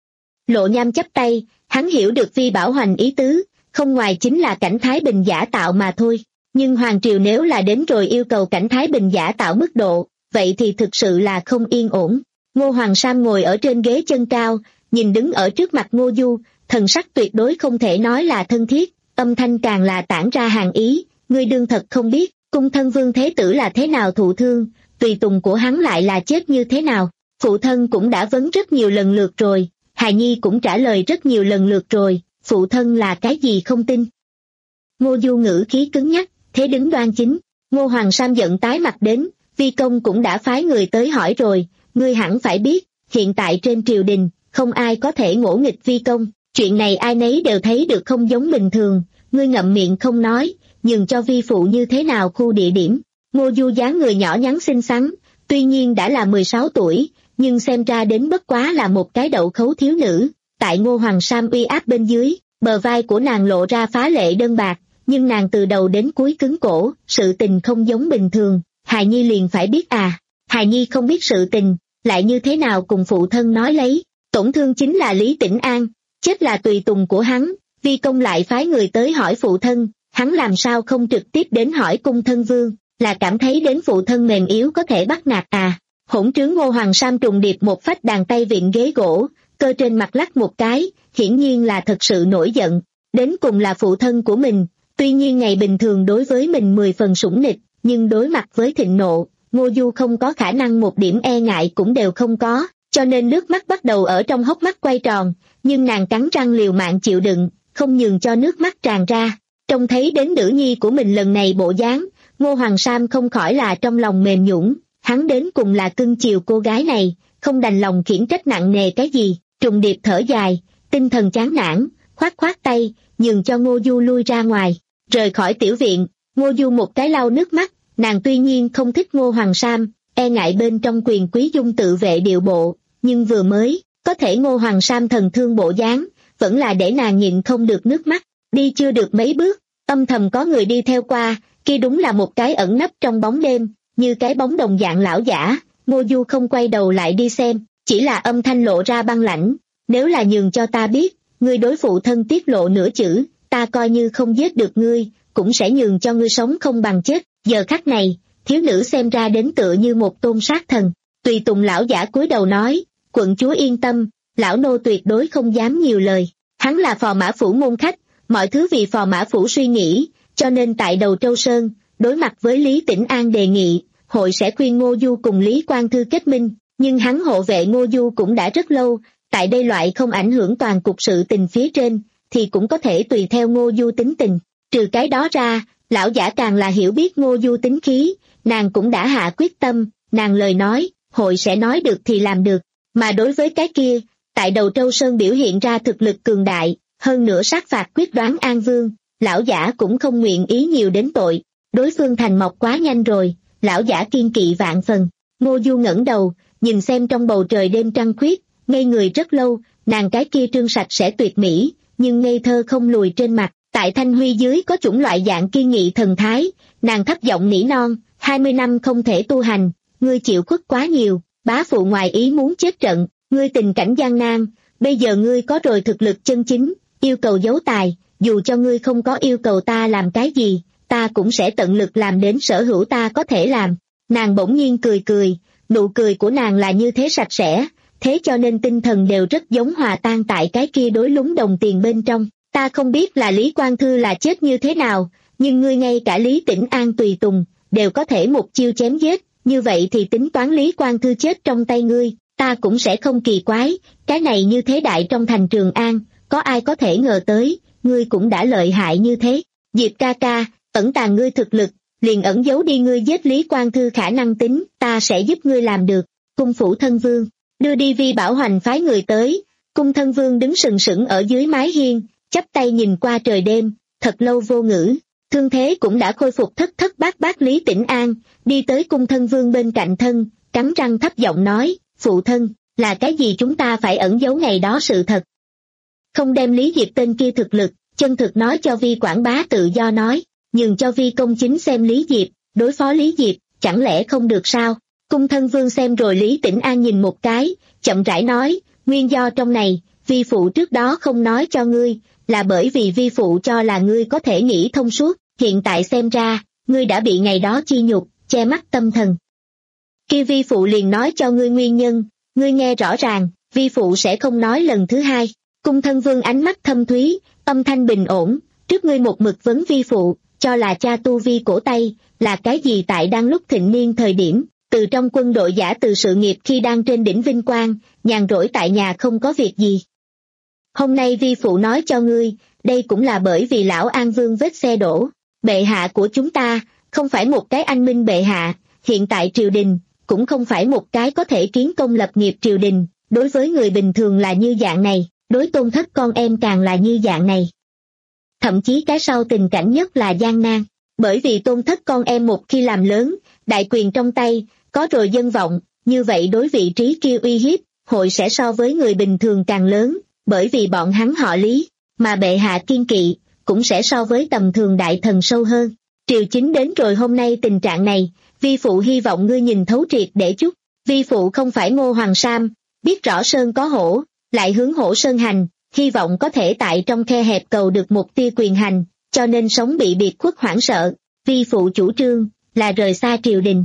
Lộ Nham chắp tay, hắn hiểu được Vi Bảo Hoành ý tứ, không ngoài chính là cảnh Thái Bình giả tạo mà thôi. Nhưng hoàng triều nếu là đến rồi yêu cầu cảnh Thái Bình giả tạo mức độ, vậy thì thực sự là không yên ổn. Ngô Hoàng Sam ngồi ở trên ghế chân cao, nhìn đứng ở trước mặt Ngô Du, thần sắc tuyệt đối không thể nói là thân thiết, âm thanh càng là tản ra hàn ý, ngươi đương thật không biết, Cung Thân Vương Thế Tử là thế nào thụ thương, tùy tùng của hắn lại là chết như thế nào. Phụ thân cũng đã vấn rất nhiều lần lượt rồi, hài nhi cũng trả lời rất nhiều lần lượt rồi, phụ thân là cái gì không tin. Ngô Du ngữ khí cứng nhắc, thế đứng đoan chính. Ngô Hoàng Sam giận tái mặt đến, Vi công cũng đã phái người tới hỏi rồi, ngươi hẳn phải biết, hiện tại trên triều đình, không ai có thể ngỗ nghịch Vi công, chuyện này ai nấy đều thấy được không giống bình thường, ngươi ngậm miệng không nói, nhường cho vi phụ như thế nào khu địa điểm. Ngô Du dáng người nhỏ nhắn xinh xắn, tuy nhiên đã là mười sáu tuổi, nhưng xem ra đến bất quá là một cái đậu khấu thiếu nữ. Tại Ngô Hoàng Sam uy áp bên dưới, bờ vai của nàng lộ ra phá lệ đơn bạc, nhưng nàng từ đầu đến cuối cứng cổ, sự tình không giống bình thường, hài nhi liền phải biết à, hài nhi không biết sự tình, lại như thế nào cùng phụ thân nói lấy, tổn thương chính là Lý Tĩnh An, chết là tùy tùng của hắn, Vi công lại phái người tới hỏi phụ thân, hắn làm sao không trực tiếp đến hỏi Cung Thân Vương, là cảm thấy đến phụ thân mềm yếu có thể bắt nạt à. Hỗn trướng Ngô Hoàng Sam trùng điệp một phách đàn tay vịn ghế gỗ, cơ trên mặt lắc một cái, hiển nhiên là thật sự nổi giận, đến cùng là phụ thân của mình, tuy nhiên ngày bình thường đối với mình mười phần sủng nịch, nhưng đối mặt với thịnh nộ, Ngô Du không có khả năng một điểm e ngại cũng đều không có, cho nên nước mắt bắt đầu ở trong hốc mắt quay tròn, nhưng nàng cắn răng liều mạng chịu đựng, không nhường cho nước mắt tràn ra. Trông thấy đến nữ nhi của mình lần này bộ dáng, Ngô Hoàng Sam không khỏi là trong lòng mềm nhũn, hắn đến cùng là cưng chiều cô gái này, không đành lòng khiển trách nặng nề cái gì, trùng điệp thở dài, tinh thần chán nản, khoát khoát tay, nhường cho Ngô Du lui ra ngoài, rời khỏi tiểu viện. Ngô Du một cái lau nước mắt, Nàng tuy nhiên không thích Ngô Hoàng Sam, e ngại bên trong quyền quý dung tự vệ điệu bộ, nhưng vừa mới, có thể Ngô Hoàng Sam thần thương bộ dáng, vẫn là để nàng nhịn không được nước mắt. Đi chưa được mấy bước, âm thầm có người đi theo qua, kia đúng là một cái ẩn nấp trong bóng đêm, như cái bóng đồng dạng lão giả. Ngô Du không quay đầu lại đi xem, chỉ là âm thanh lộ ra băng lãnh, nếu là nhường cho ta biết, ngươi đối phụ thân tiết lộ nửa chữ, ta coi như không giết được ngươi, cũng sẽ nhường cho ngươi sống không bằng chết. Giờ khắc này, thiếu nữ xem ra đến tựa như một tôn sát thần. Tùy tùng lão giả cúi đầu nói, quận chúa yên tâm, lão nô tuyệt đối không dám nhiều lời. Hắn là Phò Mã Phủ môn khách, mọi thứ vì Phò Mã Phủ suy nghĩ, cho nên tại Đầu Trâu Sơn, đối mặt với Lý Tĩnh An đề nghị, hội sẽ khuyên Ngô Du cùng Lý Quang Thư kết minh, nhưng hắn hộ vệ Ngô Du cũng đã rất lâu, tại đây loại không ảnh hưởng toàn cục sự tình phía trên, thì cũng có thể tùy theo Ngô Du tính tình. Trừ cái đó ra, lão giả càng là hiểu biết Ngô Du tính khí, nàng cũng đã hạ quyết tâm, nàng lời nói, hội sẽ nói được thì làm được, mà đối với cái kia, tại Đầu Trâu Sơn biểu hiện ra thực lực cường đại, hơn nữa sát phạt quyết đoán An Vương, lão giả cũng không nguyện ý nhiều đến tội, đối phương thành mọc quá nhanh rồi, lão giả kiên kỵ vạn phần. Ngô Du ngẩng đầu, nhìn xem trong bầu trời đêm trăng khuyết, ngây người rất lâu, nàng cái kia trương sạch sẽ tuyệt mỹ, nhưng ngây thơ không lùi trên mặt, tại thanh huy dưới có chủng loại dạng kiên nghị thần thái, nàng thấp giọng nỉ non, hai mươi năm không thể tu hành, ngươi chịu khuất quá nhiều, bá phụ ngoài ý muốn chết trận, ngươi tình cảnh gian nan, bây giờ ngươi có rồi thực lực chân chính, yêu cầu giấu tài, dù cho ngươi không có yêu cầu ta làm cái gì, ta cũng sẽ tận lực làm đến sở hữu ta có thể làm. Nàng bỗng nhiên cười cười, nụ cười của nàng là như thế sạch sẽ, thế cho nên tinh thần đều rất giống hòa tan tại cái kia đối lúng đồng tiền bên trong. Ta không biết là Lý Quang Thư là chết như thế nào, nhưng ngươi ngay cả Lý Tĩnh An tùy tùng, đều có thể một chiêu chém giết, như vậy thì tính toán Lý Quang Thư chết trong tay ngươi, ta cũng sẽ không kỳ quái, cái này như thế đại trong thành Trường An, có ai có thể ngờ tới, ngươi cũng đã lợi hại như thế. Diệp ca ca, ẩn tàng ngươi thực lực, liền ẩn giấu đi ngươi giết Lý Quang Thư khả năng tính, ta sẽ giúp ngươi làm được. Cung phủ thân vương, đưa đi Vi Bảo Hoành phái người tới, cung thân vương đứng sừng sững ở dưới mái hiên, chắp tay nhìn qua trời đêm, thật lâu vô ngữ. Thương thế cũng đã khôi phục thất thất bát bát Lý Tĩnh An, đi tới cung thân vương bên cạnh thân, cắn răng thấp giọng nói, phụ thân, là cái gì chúng ta phải ẩn giấu ngày đó sự thật. Không đem Lý Diệp tên kia thực lực, chân thực nói cho Vi quảng bá tự do nói, nhường cho Vi công chính xem Lý Diệp, đối phó Lý Diệp, chẳng lẽ không được sao? Cung thân vương xem rồi Lý Tĩnh An nhìn một cái, chậm rãi nói, nguyên do trong này, Vi phụ trước đó không nói cho ngươi, là bởi vì Vi phụ cho là ngươi có thể nghĩ thông suốt, hiện tại xem ra, ngươi đã bị ngày đó chi nhục, che mắt tâm thần. Khi Vi phụ liền nói cho ngươi nguyên nhân, ngươi nghe rõ ràng, Vi phụ sẽ không nói lần thứ hai. Cung thân vương ánh mắt thâm thúy, âm thanh bình ổn, trước ngươi một mực vấn Vi phụ, cho là cha tu vi cổ tay, là cái gì tại đang lúc thịnh niên thời điểm, từ trong quân đội giả từ sự nghiệp khi đang trên đỉnh vinh quang, nhàn rỗi tại nhà không có việc gì. Hôm nay Vi phụ nói cho ngươi, đây cũng là bởi vì lão An Vương vết xe đổ, bệ hạ của chúng ta, không phải một cái anh minh bệ hạ, hiện tại triều đình, cũng không phải một cái có thể kiến công lập nghiệp triều đình, đối với người bình thường là như dạng này, đối tôn thất con em càng là như dạng này. Thậm chí cái sau tình cảnh nhất là gian nan, bởi vì tôn thất con em một khi làm lớn, đại quyền trong tay, có rồi dân vọng, như vậy đối vị trí kia uy hiếp, hội sẽ so với người bình thường càng lớn, bởi vì bọn hắn họ Lý, mà bệ hạ kiên kỵ, cũng sẽ so với tầm thường đại thần sâu hơn. Triều chính đến rồi hôm nay tình trạng này, Vi phụ hy vọng ngươi nhìn thấu triệt để chút, Vi phụ không phải Ngô Hoàng Sam, biết rõ sơn có hổ, lại hướng hổ sơn hành, hy vọng có thể tại trong khe hẹp cầu được một tia quyền hành, cho nên sống bị biệt khuất hoảng sợ, Vi phụ chủ trương, là rời xa triều đình.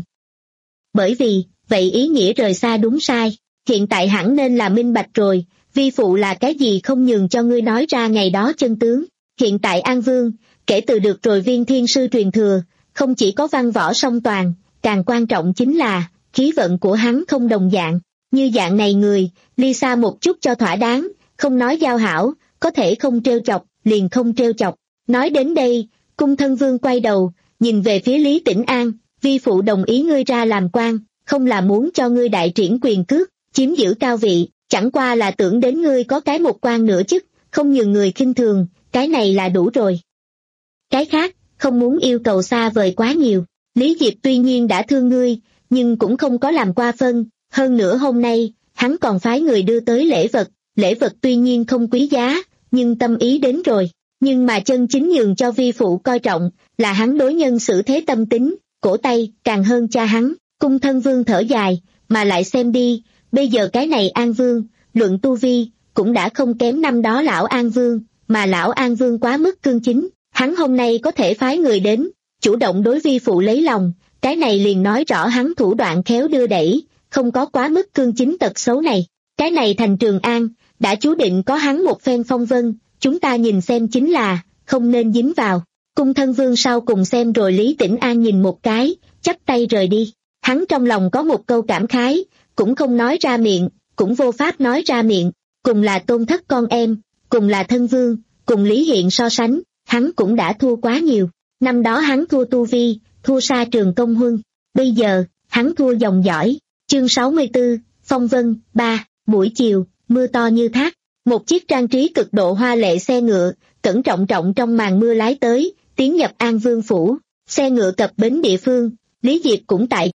Bởi vì, vậy ý nghĩa rời xa đúng sai, hiện tại hẳn nên là minh bạch rồi, Vi phụ là cái gì không nhường cho ngươi nói ra ngày đó chân tướng. Hiện tại An Vương, kể từ được rồi viên thiên sư truyền thừa, không chỉ có văn võ song toàn, càng quan trọng chính là, khí vận của hắn không đồng dạng. Như dạng này người, ly xa một chút cho thỏa đáng, không nói giao hảo, có thể không trêu chọc, liền không trêu chọc. Nói đến đây, cung thân vương quay đầu, nhìn về phía Lý Tĩnh An, Vi phụ đồng ý ngươi ra làm quan, không là muốn cho ngươi đại triển quyền cước, chiếm giữ cao vị, chẳng qua là tưởng đến ngươi có cái một quan nữa chức, không nhường người khinh thường, cái này là đủ rồi. Cái khác, không muốn yêu cầu xa vời quá nhiều. Lý Diệp tuy nhiên đã thương ngươi, nhưng cũng không có làm qua phân, hơn nữa hôm nay, hắn còn phái người đưa tới lễ vật, lễ vật tuy nhiên không quý giá, nhưng tâm ý đến rồi, nhưng mà chân chính nhường cho vi phụ coi trọng, là hắn đối nhân xử thế tâm tính, cổ tay, càng hơn cha hắn. Cung Thân Vương thở dài, mà lại xem đi, bây giờ cái này An Vương, luận tu vi, cũng đã không kém năm đó lão An Vương, mà lão An Vương quá mức cương chính, hắn hôm nay có thể phái người đến, chủ động đối vi phụ lấy lòng, cái này liền nói rõ hắn thủ đoạn khéo đưa đẩy, không có quá mức cương chính tật xấu này. Cái này thành Trường An, đã chú định có hắn một phen phong vân, chúng ta nhìn xem chính là, không nên dính vào. Cung Thân Vương sau cùng xem rồi Lý Tĩnh An nhìn một cái, chắp tay rời đi. Hắn trong lòng có một câu cảm khái, cũng không nói ra miệng, cũng vô pháp nói ra miệng, cùng là tôn thất con em, cùng là thân vương, cùng Lý Hiện so sánh, hắn cũng đã thua quá nhiều. Năm đó hắn thua tu vi, thua xa Trường Công Huân, bây giờ, hắn thua dòng dõi. Chương sáu mươi tư, Phong Vân, ba, buổi chiều, mưa to như thác, một chiếc trang trí cực độ hoa lệ xe ngựa, cẩn trọng trọng trong màn mưa lái tới, tiến nhập An Vương Phủ, xe ngựa cập bến địa phương, Lý Diệp cũng tại.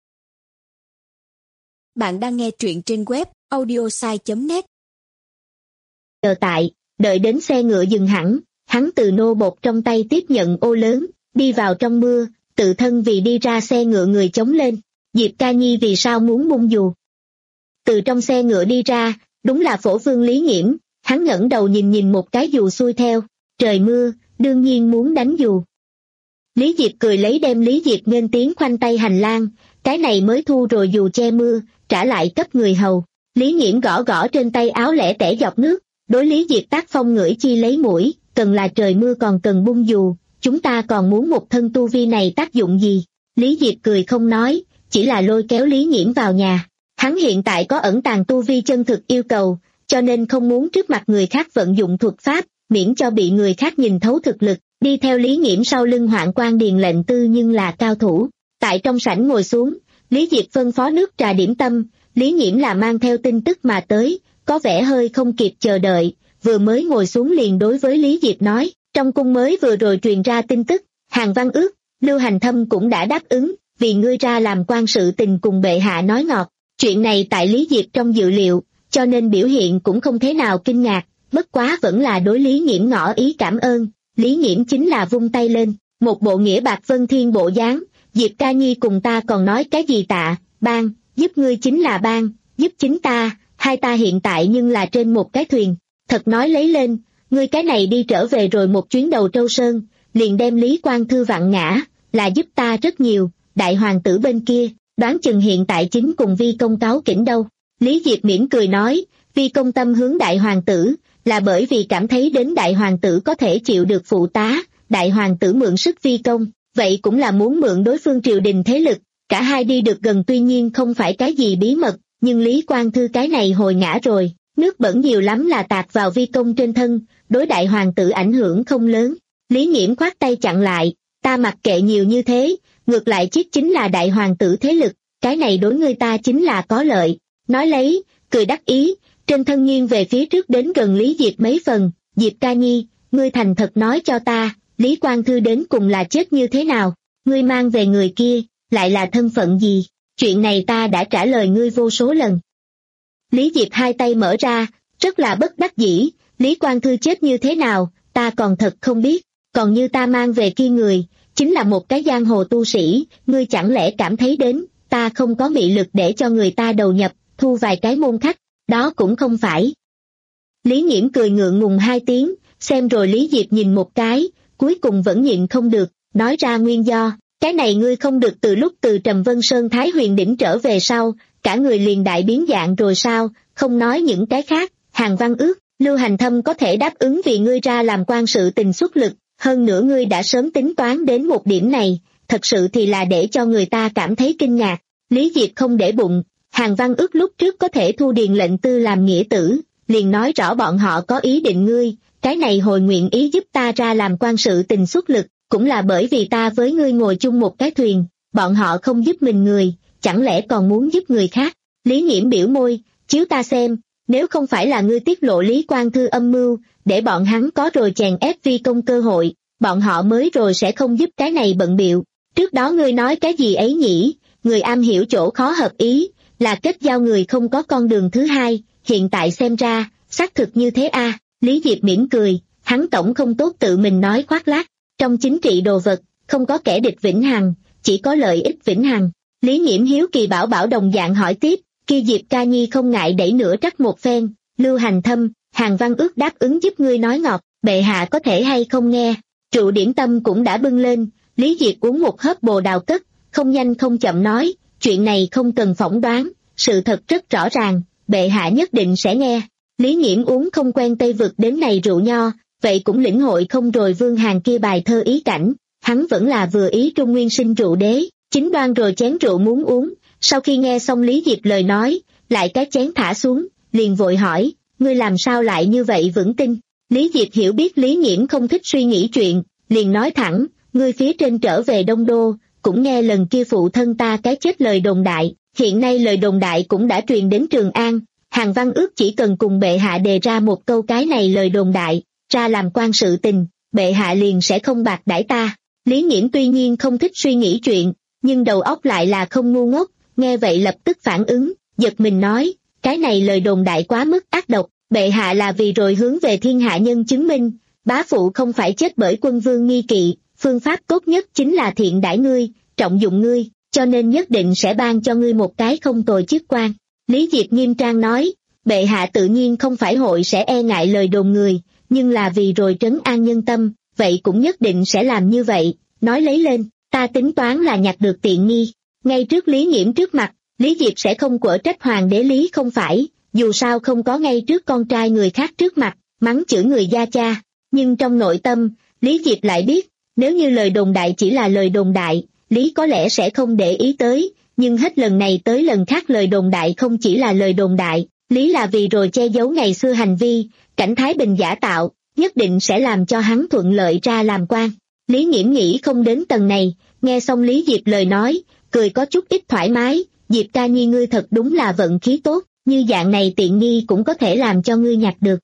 Bạn đang nghe truyện trên web audiosai chấm net. Chờ tại, đợi đến xe ngựa dừng hẳn, hắn từ nô bột trong tay tiếp nhận ô lớn, đi vào trong mưa, tự thân vì đi ra xe ngựa người chống lên. Diệp Ca Nhi vì sao muốn bung dù? Từ trong xe ngựa đi ra, đúng là Phổ Vương Lý Nghiễm, hắn ngẩng đầu nhìn nhìn một cái dù xuôi theo, trời mưa, đương nhiên muốn đánh dù. Lý Diệp cười lấy đem Lý Diệp nghênh tiếng khoanh tay hành lang, cái này mới thu rồi dù che mưa, trả lại cấp người hầu. Lý Nghiễm gõ gõ trên tay áo lẻ tẻ giọt nước, đối Lý Diệp tác phong ngửi chi lấy mũi, cần là trời mưa còn cần bung dù, chúng ta còn muốn một thân tu vi này tác dụng gì? Lý Diệp cười không nói, chỉ là lôi kéo Lý Nghiễm vào nhà. Hắn hiện tại có ẩn tàng tu vi chân thực yêu cầu, cho nên không muốn trước mặt người khác vận dụng thuật pháp, miễn cho bị người khác nhìn thấu thực lực. Đi theo Lý Nghiễm sau lưng Hoạn Quan Điền lệnh tư nhưng là cao thủ. Tại trong sảnh ngồi xuống, Lý Diệp phân phó nước trà điểm tâm, Lý Nghiễm là mang theo tin tức mà tới, có vẻ hơi không kịp chờ đợi, vừa mới ngồi xuống liền đối với Lý Diệp nói, trong cung mới vừa rồi truyền ra tin tức, Hàn Văn Ước, Lưu Hành Thâm cũng đã đáp ứng, vì ngươi ra làm quan sự tình cùng bệ hạ nói ngọt. Chuyện này tại Lý Diệp trong dự liệu, cho nên biểu hiện cũng không thế nào kinh ngạc, bất quá vẫn là đối Lý Nghiễm ngỏ ý cảm ơn. Lý Nghiễm chính là vung tay lên, một bộ nghĩa bạc vân thiên bộ dáng, Diệp Ca Nhi cùng ta còn nói cái gì tạ, ban, giúp ngươi chính là ban, giúp chính ta, hai ta hiện tại nhưng là trên một cái thuyền, thật nói lấy lên, ngươi cái này đi trở về rồi một chuyến đầu Trâu Sơn, liền đem Lý Quang Thư vặn ngã, là giúp ta rất nhiều, đại hoàng tử bên kia, đoán chừng hiện tại chính cùng vi công cáo kỉnh đâu. Lý Diệp mỉm cười nói, vi công tâm hướng đại hoàng tử, là bởi vì cảm thấy đến đại hoàng tử có thể chịu được phụ tá, đại hoàng tử mượn sức vi công, vậy cũng là muốn mượn đối phương triều đình thế lực, cả hai đi được gần tuy nhiên không phải cái gì bí mật, nhưng Lý Quang Thư cái này hồi ngã rồi, nước bẩn nhiều lắm là tạt vào vi công trên thân, đối đại hoàng tử ảnh hưởng không lớn. Lý Nghiễm khoát tay chặn lại, ta mặc kệ nhiều như thế, ngược lại chiếc chính là đại hoàng tử thế lực, cái này đối người ta chính là có lợi. Nói lấy, cười đắc ý, trên thân nghiêng về phía trước đến gần Lý Diệp mấy phần, Diệp Ca Nhi, ngươi thành thật nói cho ta, Lý Quang Thư đến cùng là chết như thế nào, ngươi mang về người kia, lại là thân phận gì, chuyện này ta đã trả lời ngươi vô số lần. Lý Diệp hai tay mở ra, rất là bất đắc dĩ, Lý Quang Thư chết như thế nào, ta còn thật không biết, còn như ta mang về kia người, chính là một cái giang hồ tu sĩ, ngươi chẳng lẽ cảm thấy đến, ta không có mị lực để cho người ta đầu nhập, thu vài cái môn khách, đó cũng không phải. Lý Nghiễm cười ngượng ngùng hai tiếng, xem rồi Lý Diệp nhìn một cái, cuối cùng vẫn nhịn không được, nói ra nguyên do, cái này ngươi không được từ lúc từ Trầm Vân Sơn Thái Huyền Đỉnh trở về sau, cả người liền đại biến dạng rồi sao, không nói những cái khác, Hàn Văn Ước, Lưu Hành Thâm có thể đáp ứng vì ngươi ra làm quan sự tình xuất lực, hơn nữa ngươi đã sớm tính toán đến một điểm này, thật sự thì là để cho người ta cảm thấy kinh ngạc. Lý Diệp không để bụng, Hàn Văn Ước lúc trước có thể thu Điền lệnh tư làm nghĩa tử, liền nói rõ bọn họ có ý định ngươi, cái này hồi nguyện ý giúp ta ra làm quan sự tình xuất lực, cũng là bởi vì ta với ngươi ngồi chung một cái thuyền, bọn họ không giúp mình người, chẳng lẽ còn muốn giúp người khác. Lý Nghiễm biểu môi, chiếu ta xem, nếu không phải là ngươi tiết lộ Lý Quang Thư âm mưu, để bọn hắn có rồi chèn ép vi công cơ hội, bọn họ mới rồi sẽ không giúp cái này bận biệu. trước đó ngươi nói cái gì ấy nhỉ, người am hiểu chỗ khó hợp ý, là kết giao người không có con đường thứ hai, hiện tại xem ra, xác thực như thế a. À. Lý Diệp mỉm cười, hắn tổng không tốt tự mình nói khoác lác, trong chính trị đồ vật, không có kẻ địch vĩnh hằng, chỉ có lợi ích vĩnh hằng. Lý Nghiễm hiếu kỳ bảo bảo đồng dạng hỏi tiếp, kia Diệp ca nhi không ngại đẩy nửa trách một phen, Lưu Hành Thâm, Hàn Văn Ước đáp ứng giúp ngươi nói ngọt, bệ hạ có thể hay không nghe. Trụ điểm tâm cũng đã bưng lên, Lý Diệp uống một hớp bồ đào cất, không nhanh không chậm nói, chuyện này không cần phỏng đoán, sự thật rất rõ ràng, bệ hạ nhất định sẽ nghe. Lý Nghiễm uống không quen Tây vực đến này rượu nho, vậy cũng lĩnh hội không rồi Vương Hàn kia bài thơ ý cảnh, hắn vẫn là vừa ý Trung Nguyên sinh rượu đế, chính đoan rồi chén rượu muốn uống, sau khi nghe xong Lý Diệp lời nói, lại cái chén thả xuống, liền vội hỏi, ngươi làm sao lại như vậy vững tin. Lý Diệp hiểu biết Lý Nghiễm không thích suy nghĩ chuyện, liền nói thẳng, ngươi phía trên trở về Đông Đô, cũng nghe lần kia phụ thân ta cái chết lời đồn đại, hiện nay lời đồn đại cũng đã truyền đến Trường An, Hàn Văn Ước chỉ cần cùng bệ hạ đề ra một câu cái này lời đồn đại, ra làm quan sự tình, bệ hạ liền sẽ không bạc đãi ta. Lý Nghiễm tuy nhiên không thích suy nghĩ chuyện, nhưng đầu óc lại là không ngu ngốc, nghe vậy lập tức phản ứng, giật mình nói, cái này lời đồn đại quá mức ác độc, bệ hạ là vì rồi hướng về thiên hạ nhân chứng minh, bá phụ không phải chết bởi quân vương nghi kỵ, phương pháp tốt nhất chính là thiện đãi ngươi, trọng dụng ngươi, cho nên nhất định sẽ ban cho ngươi một cái không tồi chức quan. Lý Diệp nghiêm trang nói, bệ hạ tự nhiên không phải hội sẽ e ngại lời đồn người, nhưng là vì rồi trấn an nhân tâm, vậy cũng nhất định sẽ làm như vậy, nói lấy lên, ta tính toán là nhặt được tiện nghi. Ngay trước Lý Nghiễm trước mặt, Lý Diệp sẽ không quở trách hoàng đế Lý không phải, dù sao không có ngay trước con trai người khác trước mặt, mắng chửi người gia cha, nhưng trong nội tâm, Lý Diệp lại biết, nếu như lời đồn đại chỉ là lời đồn đại, Lý có lẽ sẽ không để ý tới, nhưng hết lần này tới lần khác lời đồn đại không chỉ là lời đồn đại, Lý là vì rồi che giấu ngày xưa hành vi, cảnh Thái Bình giả tạo, nhất định sẽ làm cho hắn thuận lợi ra làm quan. Lý Nghiễm nghĩ không đến tầng này, nghe xong Lý Diệp lời nói, cười có chút ít thoải mái, Diệp ca nhi ngươi thật đúng là vận khí tốt, như dạng này tiện nghi cũng có thể làm cho ngươi nhặt được.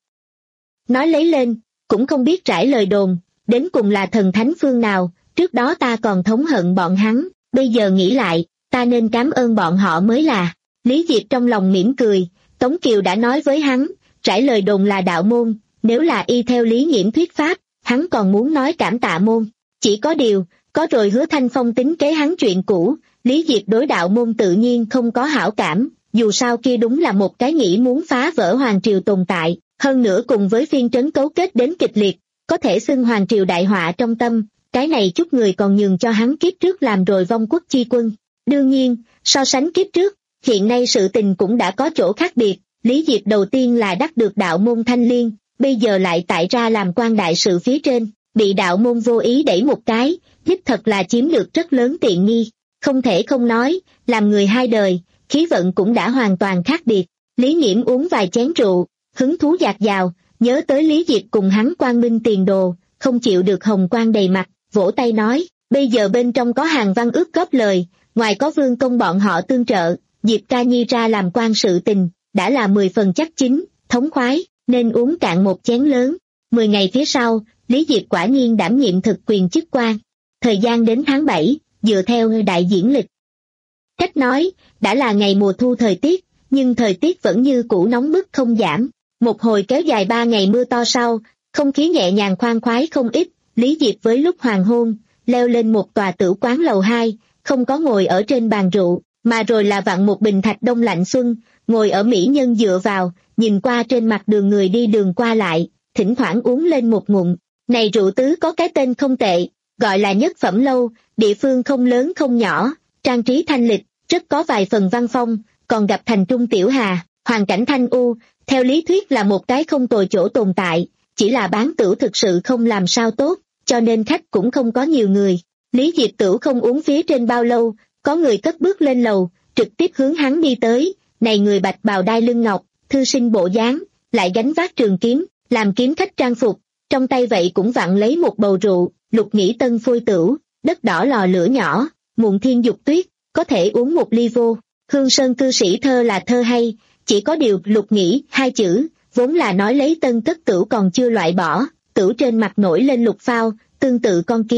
Nói lấy lên, cũng không biết trải lời đồn, đến cùng là thần thánh phương nào, trước đó ta còn thống hận bọn hắn, bây giờ nghĩ lại, ta nên cảm ơn bọn họ mới là. Lý Diệp trong lòng mỉm cười, Tống Kiều đã nói với hắn, trải lời đồn là đạo môn, nếu là y theo Lý Nghiễm thuyết pháp, hắn còn muốn nói cảm tạ môn. Chỉ có điều, có rồi Hứa Thanh Phong tính kế hắn chuyện cũ, Lý Diệp đối đạo môn tự nhiên không có hảo cảm, dù sao kia đúng là một cái nghĩ muốn phá vỡ hoàng triều tồn tại, hơn nữa cùng với phiên trấn cấu kết đến kịch liệt, có thể xưng hoàng triều đại họa trong tâm, cái này chút người còn nhường cho hắn kiếp trước làm rồi vong quốc chi quân. Đương nhiên, so sánh kiếp trước, hiện nay sự tình cũng đã có chỗ khác biệt, Lý Diệp đầu tiên là đắc được đạo môn thanh liên, bây giờ lại tại ra làm quan đại sự phía trên, bị đạo môn vô ý đẩy một cái, đích thật là chiếm được rất lớn tiện nghi, không thể không nói, làm người hai đời, khí vận cũng đã hoàn toàn khác biệt. Lý Nghiễm uống vài chén rượu, hứng thú dạt dào, nhớ tới Lý Diệp cùng hắn quang minh tiền đồ, không chịu được hồng quang đầy mặt, vỗ tay nói, bây giờ bên trong có Hàn Văn Ước góp lời, ngoài có Vương Công bọn họ tương trợ, Diệp ca nhi ra làm quan sự tình, đã là mười phần chắc chính, thống khoái, nên uống cạn một chén lớn. Mười ngày phía sau, Lý Diệp quả nhiên đảm nhiệm thực quyền chức quan. Thời gian đến tháng bảy, dựa theo đại diễn lịch. Cách nói, đã là ngày mùa thu thời tiết, nhưng thời tiết vẫn như cũ nóng bức không giảm. Một hồi kéo dài ba ngày mưa to sau, không khí nhẹ nhàng khoan khoái không ít, Lý Diệp với lúc hoàng hôn, leo lên một tòa tử quán lầu hai, không có ngồi ở trên bàn rượu, mà rồi là vặn một bình thạch đông lạnh xuân, ngồi ở mỹ nhân dựa vào, nhìn qua trên mặt đường người đi đường qua lại, thỉnh thoảng uống lên một ngụm. Này rượu tứ có cái tên không tệ, gọi là Nhất Phẩm Lâu, địa phương không lớn không nhỏ, trang trí thanh lịch, rất có vài phần văn phong, còn gặp thành trung tiểu hà, hoàn cảnh thanh u, theo lý thuyết là một cái không tồi chỗ tồn tại, chỉ là bán tửu thực sự không làm sao tốt, cho nên khách cũng không có nhiều người. Lý Diệp tửu không uống phía trên bao lâu, có người cất bước lên lầu, trực tiếp hướng hắn đi tới, này người bạch bào đai lưng ngọc, thư sinh bộ dáng, lại gánh vác trường kiếm, làm kiếm khách trang phục, trong tay vậy cũng vặn lấy một bầu rượu, Lục Nghĩ tân phôi tửu, đất đỏ lò lửa nhỏ, muộn thiên dục tuyết, có thể uống một ly vô. Hương Sơn cư sĩ thơ là thơ hay, chỉ có điều Lục Nghĩ hai chữ, vốn là nói lấy tân cất tửu còn chưa loại bỏ, tửu trên mặt nổi lên lục phao, tương tự con kiến,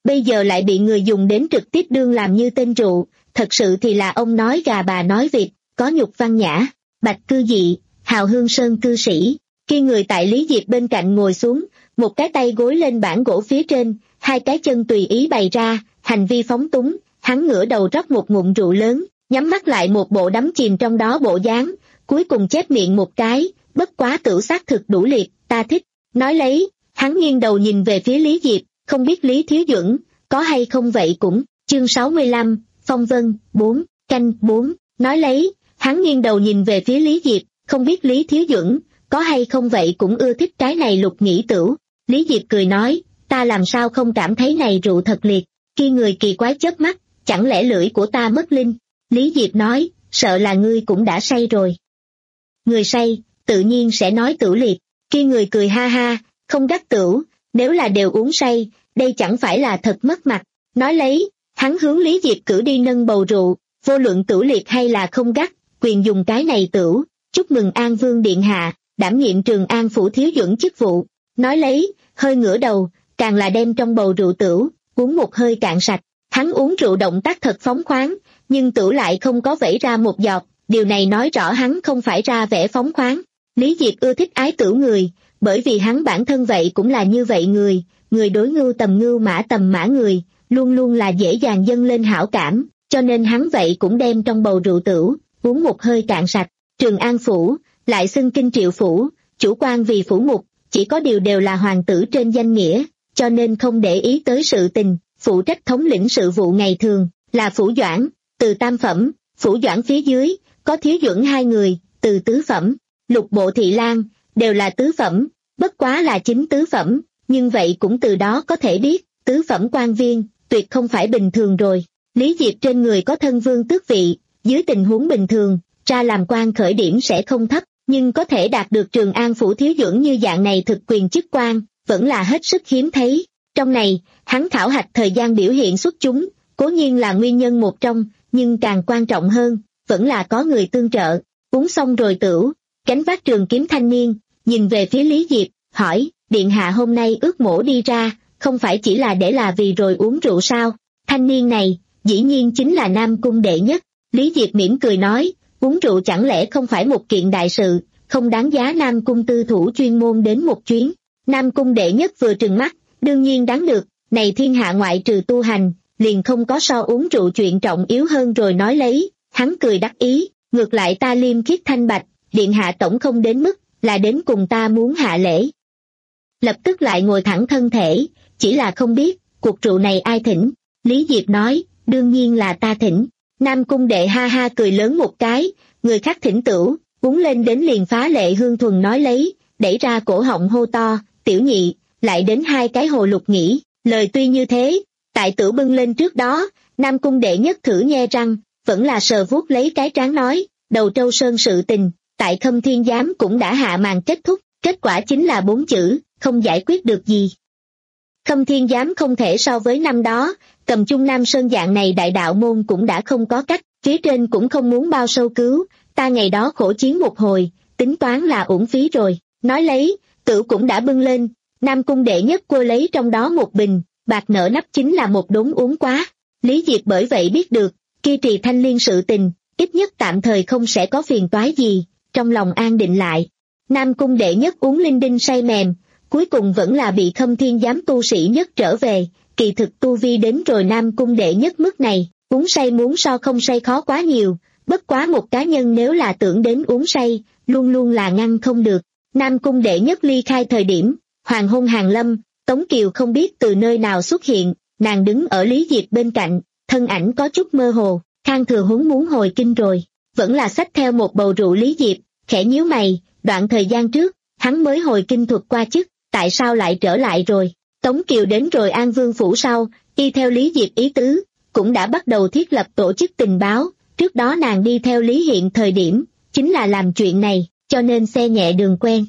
bây giờ lại bị người dùng đến trực tiếp đương làm như tên rượu, thật sự thì là ông nói gà bà nói vịt, có nhục văn nhã. Bạch cư dị, Hào Hương Sơn cư sĩ. Khi người tại Lý Diệp bên cạnh ngồi xuống, một cái tay gối lên bảng gỗ phía trên, hai cái chân tùy ý bày ra, hành vi phóng túng, hắn ngửa đầu rót một ngụm rượu lớn, nhắm mắt lại một bộ đắm chìm trong đó bộ dáng, cuối cùng chép miệng một cái, bất quá tửu xác thực đủ liệt, ta thích. Nói lấy, hắn nghiêng đầu nhìn về phía Lý Diệp, không biết Lý Thiếu Duẩn, có hay không vậy cũng, chương sáu mươi lăm, Phong Vân, bốn, canh, bốn, nói lấy, hắn nghiêng đầu nhìn về phía Lý Diệp, không biết Lý Thiếu Duẩn, có hay không vậy cũng ưa thích cái này lục nhĩ tửu. Lý Diệp cười nói, ta làm sao không cảm thấy này rượu thật liệt, khi người kỳ quái chớp mắt, chẳng lẽ lưỡi của ta mất linh. Lý Diệp nói, sợ là ngươi cũng đã say rồi. Người say, tự nhiên sẽ nói tửu liệt, khi người cười ha ha, không gắt tửu, nếu là đều uống say, đây chẳng phải là thật mất mặt. Nói lấy, hắn hướng Lý Diệp cử đi nâng bầu rượu, vô luận tửu liệt hay là không gắt, quyền dùng cái này tửu, chúc mừng An Vương Điện Hạ, đảm nhiệm Trường An Phủ Thiếu Duẩn chức vụ. Nói lấy, hơi ngửa đầu, càng là đem trong bầu rượu tửu, uống một hơi cạn sạch. Hắn uống rượu động tác thật phóng khoáng, nhưng tửu lại không có vẩy ra một giọt, điều này nói rõ hắn không phải ra vẻ phóng khoáng. Lý Diệp ưa thích ái tửu người, bởi vì hắn bản thân vậy cũng là như vậy người, người đối ngưu tầm ngưu mã tầm mã người, luôn luôn là dễ dàng dâng lên hảo cảm, cho nên hắn vậy cũng đem trong bầu rượu tửu, uống một hơi cạn sạch. Trường An Phủ, lại xưng Kinh Triệu Phủ, chủ quan vì phủ mục, chỉ có điều đều là hoàng tử trên danh nghĩa, cho nên không để ý tới sự tình, phụ trách thống lĩnh sự vụ ngày thường, là Phủ Doãn, từ tam phẩm, Phủ Doãn phía dưới, có Thiếu Duẩn hai người, từ tứ phẩm, Lục Bộ Thị Lang, đều là tứ phẩm, bất quá là chính tứ phẩm, nhưng vậy cũng từ đó có thể biết, tứ phẩm quan viên, tuyệt không phải bình thường rồi. Lý Diệp trên người có thân vương tước vị, dưới tình huống bình thường, ra làm quan khởi điểm sẽ không thấp, nhưng có thể đạt được Trường An Phủ Thiếu Duẩn như dạng này thực quyền chức quan, vẫn là hết sức hiếm thấy. Trong này, hắn khảo hạch thời gian biểu hiện xuất chúng, cố nhiên là nguyên nhân một trong, nhưng càng quan trọng hơn, vẫn là có người tương trợ. Uống xong rồi tửu, cánh vác trường kiếm thanh niên, nhìn về phía Lý Diệp, hỏi, Điện Hạ hôm nay ước mổ đi ra, không phải chỉ là để là vì rồi uống rượu sao? Thanh niên này, dĩ nhiên chính là Nam Cung đệ nhất. Lý Diệp mỉm cười nói, uống rượu chẳng lẽ không phải một kiện đại sự, không đáng giá Nam Cung tư thủ chuyên môn đến một chuyến. Nam Cung đệ nhất vừa trừng mắt, đương nhiên đáng được, này thiên hạ ngoại trừ tu hành, liền không có so uống rượu chuyện trọng yếu hơn rồi nói lấy, hắn cười đắc ý, ngược lại ta liêm khiết thanh bạch, Điện Hạ tổng không đến mức, là đến cùng ta muốn hạ lễ. Lập tức lại ngồi thẳng thân thể, chỉ là không biết, cuộc rượu này ai thỉnh. Lý Diệp nói, đương nhiên là ta thỉnh. Nam Cung đệ ha ha cười lớn một cái, người khác thỉnh tửu, uống lên đến liền phá lệ hương thuần nói lấy, đẩy ra cổ họng hô to, tiểu nhị, lại đến hai cái hồ lục nhĩ. Lời tuy như thế, tại tửu bưng lên trước đó, Nam Cung đệ nhất thử nhe răng, vẫn là sờ vuốt lấy cái trán nói, đầu trâu sơn sự tình, tại Khâm Thiên Giám cũng đã hạ màn kết thúc, kết quả chính là bốn chữ, không giải quyết được gì. Khâm Thiên Giám không thể so với năm đó, cầm chung Nam Sơn dạng này đại đạo môn cũng đã không có cách, phía trên cũng không muốn bao sâu cứu, ta ngày đó khổ chiến một hồi, tính toán là uổng phí rồi. Nói lấy, tửu cũng đã bưng lên, Nam Cung đệ nhất cô lấy trong đó một bình, bạc nở nắp chính là một đốn uống quá. Lý Diệp bởi vậy biết được, kiên trì thanh liên sự tình, ít nhất tạm thời không sẽ có phiền toái gì, trong lòng an định lại. Nam Cung đệ nhất uống linh đinh say mềm, cuối cùng vẫn là bị Khâm Thiên Giám tu sĩ nhất trở về, kỳ thực tu vi đến rồi Nam Cung đệ nhất mức này, uống say muốn so không say khó quá nhiều, bất quá một cá nhân nếu là tưởng đến uống say, luôn luôn là ngăn không được. Nam Cung đệ nhất ly khai thời điểm, hoàng hôn hàng lâm, Tống Kiều không biết từ nơi nào xuất hiện, nàng đứng ở Lý Diệp bên cạnh, thân ảnh có chút mơ hồ, Khang Thừa Huống muốn hồi kinh rồi, vẫn là xách theo một bầu rượu. Lý Diệp, khẽ nhíu mày, đoạn thời gian trước, hắn mới hồi kinh thuật qua chức, tại sao lại trở lại rồi? Tống Kiều đến rồi An Vương Phủ sau, y theo Lý Diệp ý tứ, cũng đã bắt đầu thiết lập tổ chức tình báo, trước đó nàng đi theo Lý Hiện thời điểm, chính là làm chuyện này, cho nên xe nhẹ đường quen.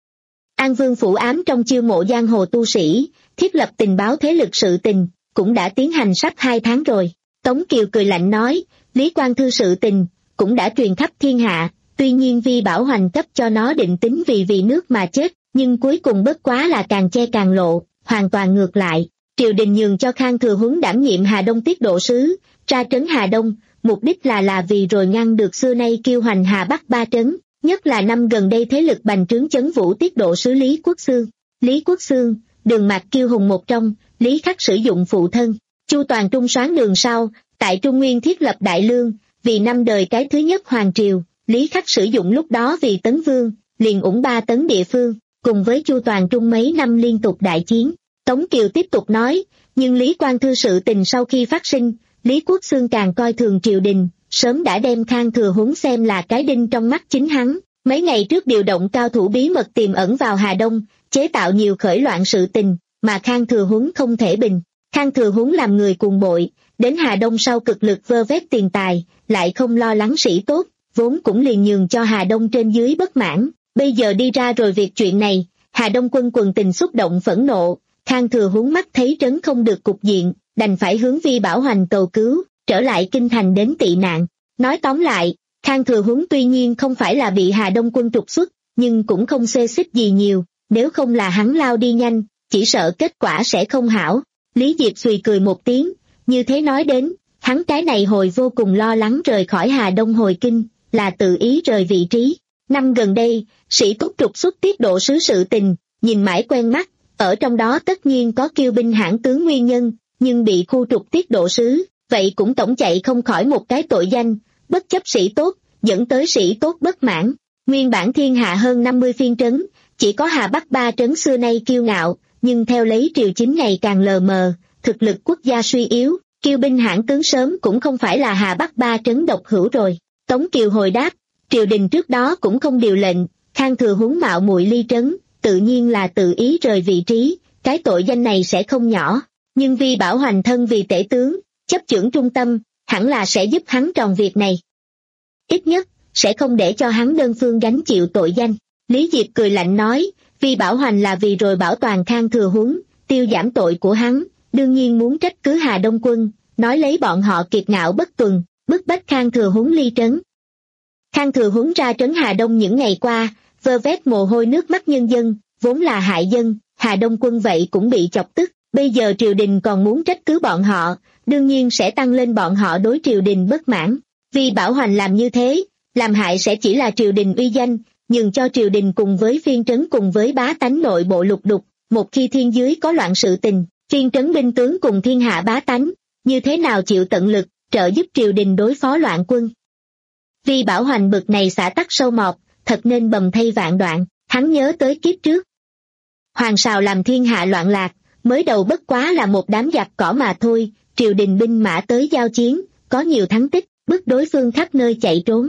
An Vương Phủ ám trong chiêu mộ giang hồ tu sĩ, thiết lập tình báo thế lực sự tình, cũng đã tiến hành sắp hai tháng rồi. Tống Kiều cười lạnh nói, Lý Quang Thư sự tình, cũng đã truyền khắp thiên hạ, tuy nhiên Vi Bảo Hoành cấp cho nó định tính vì vì nước mà chết, nhưng cuối cùng bất quá là càng che càng lộ, hoàn toàn ngược lại. triều đình nhường cho Khang Thừa Huấn đảm nhiệm Hà Đông tiết độ sứ, ra trấn Hà Đông, mục đích là là vì rồi ngăn được xưa nay kiêu hoành Hà Bắc ba trấn, nhất là năm gần đây thế lực bành trướng chấn vũ tiết độ sứ Lý Quốc Xương. Lý Quốc Xương, Đường Mạc kiêu hùng một trong, Lý Khắc sử dụng phụ thân, Chu Toàn Trung soán đường sau, tại Trung Nguyên thiết lập Đại Lương, vì năm đời cái thứ nhất hoàng triều, Lý Khắc sử dụng lúc đó vì Tấn Vương, liền ủng ba tấn địa phương, cùng với Chu Toàn Trung mấy năm liên tục đại chiến. Tống Kiều tiếp tục nói, nhưng Lý Quang Thư sự tình sau khi phát sinh, Lý Quốc Xương càng coi thường triều đình, sớm đã đem Khang Thừa Huấn xem là cái đinh trong mắt chính hắn. Mấy ngày trước điều động cao thủ bí mật tiềm ẩn vào Hà Đông, chế tạo nhiều khởi loạn sự tình, mà Khang Thừa Huấn không thể bình. Khang Thừa Huấn làm người cuồng bội, đến Hà Đông sau cực lực vơ vét tiền tài, lại không lo lắng sĩ tốt, vốn cũng liền nhường cho Hà Đông trên dưới bất mãn. Bây giờ đi ra rồi việc chuyện này, Hà Đông quân quần tình xúc động phẫn nộ, Khang Thừa Huấn mắt thấy trấn không được cục diện, đành phải hướng Vi Bảo Hoành cầu cứu, trở lại kinh thành đến tị nạn. Nói tóm lại, Khang Thừa Huấn tuy nhiên không phải là bị Hà Đông quân trục xuất, nhưng cũng không xê xích gì nhiều, nếu không là hắn lao đi nhanh, chỉ sợ kết quả sẽ không hảo. Lý Diệp xùy cười một tiếng, như thế nói đến, hắn cái này hồi vô cùng lo lắng rời khỏi Hà Đông hồi kinh, là tự ý rời vị trí. Năm gần đây, sĩ tốt trục xuất tiết độ sứ sự tình, nhìn mãi quen mắt, ở trong đó tất nhiên có kiêu binh hãn tướng nguyên nhân, nhưng bị khu trục tiết độ sứ, vậy cũng tổng chạy không khỏi một cái tội danh, bất chấp sĩ tốt, dẫn tới sĩ tốt bất mãn. Nguyên bản thiên hạ hơn năm mươi phiên trấn, chỉ có Hà Bắc ba trấn xưa nay kiêu ngạo, nhưng theo lấy triều chính ngày càng lờ mờ, thực lực quốc gia suy yếu, kiêu binh hãn tướng sớm cũng không phải là Hà Bắc ba trấn độc hữu rồi. Tống Kiều hồi đáp, triều đình trước đó cũng không điều lệnh, Khang Thừa Huấn mạo muội ly trấn, tự nhiên là tự ý rời vị trí, cái tội danh này sẽ không nhỏ, nhưng Vi Bảo Hoành thân vì tể tướng, chấp chưởng trung tâm, hẳn là sẽ giúp hắn tròn việc này. Ít nhất, sẽ không để cho hắn đơn phương gánh chịu tội danh. Lý Diệp cười lạnh nói, Vi Bảo Hoành là vì rồi bảo toàn Khang Thừa Huấn, tiêu giảm tội của hắn, đương nhiên muốn trách cứ Hà Đông quân, nói lấy bọn họ kiệt ngạo bất tuần, bức bách Khang Thừa Huấn ly trấn. Khang Thừa Huấn ra trấn Hà Đông những ngày qua, vơ vét mồ hôi nước mắt nhân dân, vốn là hại dân, Hà Đông quân vậy cũng bị chọc tức, bây giờ triều đình còn muốn trách cứ bọn họ, đương nhiên sẽ tăng lên bọn họ đối triều đình bất mãn. Vi Bảo Hoành làm như thế, làm hại sẽ chỉ là triều đình uy danh, nhường cho triều đình cùng với phiên trấn cùng với bá tánh nội bộ lục đục, một khi thiên dưới có loạn sự tình, phiên trấn binh tướng cùng thiên hạ bá tánh, như thế nào chịu tận lực, trợ giúp triều đình đối phó loạn quân. Vi Bảo Hoành bực này xả tắc sâu mọt, thật nên bầm thay vạn đoạn, hắn nhớ tới kiếp trước. Hoàng Sào làm thiên hạ loạn lạc, mới đầu bất quá là một đám giặc cỏ mà thôi, triều đình binh mã tới giao chiến, có nhiều thắng tích, bức đối phương khắp nơi chạy trốn.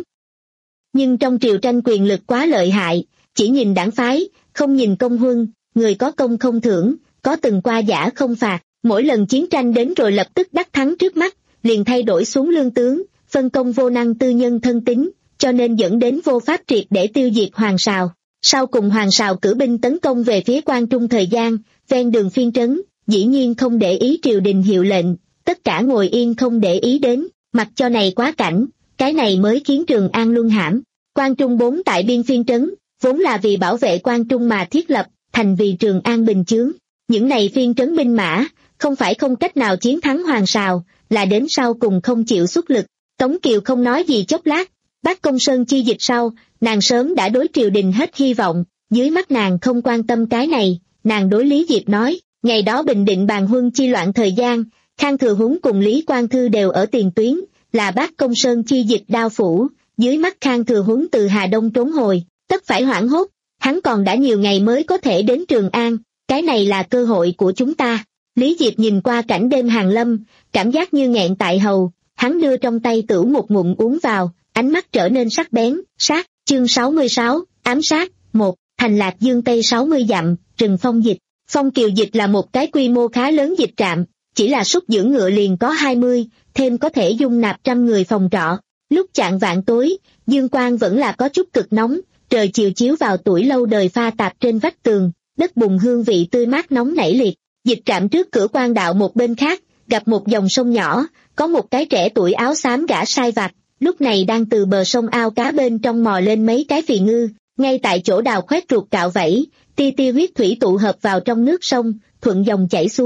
Nhưng trong triều tranh quyền lực quá lợi hại, chỉ nhìn đảng phái, không nhìn công huân, người có công không thưởng, có từng qua giả không phạt, mỗi lần chiến tranh đến rồi lập tức đắc thắng trước mắt, liền thay đổi xuống lương tướng, phân công vô năng tư nhân thân tín, cho nên dẫn đến vô pháp triệt để tiêu diệt Hoàng Sào. Sau cùng Hoàng Sào cử binh tấn công về phía Quan Trung thời gian, ven đường phiên trấn, dĩ nhiên không để ý triều đình hiệu lệnh, tất cả ngồi yên không để ý đến, mặc cho này quá cảnh, cái này mới khiến Trường An luân hãm. Quan Trung bốn tại biên phiên trấn, vốn là vì bảo vệ Quan Trung mà thiết lập, thành vì Trường An bình chướng. Những này phiên trấn binh mã, không phải không cách nào chiến thắng Hoàng Sào, là đến sau cùng không chịu xuất lực. Tống Kiều không nói gì chốc lát, Bác Công Sơn chi dịch sau, nàng sớm đã đối triều đình hết hy vọng, dưới mắt nàng không quan tâm cái này, nàng đối Lý Diệp nói, ngày đó Bình Định bàn huân chi loạn thời gian, Khang Thừa Huấn cùng Lý Quang Thư đều ở tiền tuyến, là Bác Công Sơn chi dịch đao phủ, dưới mắt Khang Thừa Huấn từ Hà Đông trốn hồi, tất phải hoảng hốt, hắn còn đã nhiều ngày mới có thể đến Trường An, cái này là cơ hội của chúng ta. Lý Diệp nhìn qua cảnh đêm hàng lâm, cảm giác như nghẹn tại hầu, hắn đưa trong tay tửu một ngụm uống vào, ánh mắt trở nên sắc bén. Sát, chương sáu mươi sáu, ám sát. Một, thành Lạc Dương Tây sáu mươi dặm, rừng Phong Dịch. Phong Kiều Dịch là một cái quy mô khá lớn dịch trạm, chỉ là súc dưỡng ngựa liền có hai mươi, thêm có thể dung nạp trăm người phòng trọ. Lúc chạng vạn tối, dương quang vẫn là có chút cực nóng, trời chiều chiếu vào tuổi lâu đời pha tạp trên vách tường, đất bùn hương vị tươi mát nóng nảy liệt. Dịch trạm trước cửa quan đạo một bên khác, gặp một dòng sông nhỏ, có một cái trẻ tuổi áo xám gã sai vặt, lúc này đang từ bờ sông ao cá bên trong mò lên mấy cái phì ngư, ngay tại chỗ đào khoét ruột cạo vẫy, tia tia huyết thủy tụ hợp vào trong nước sông, thuận dòng chảy xuống.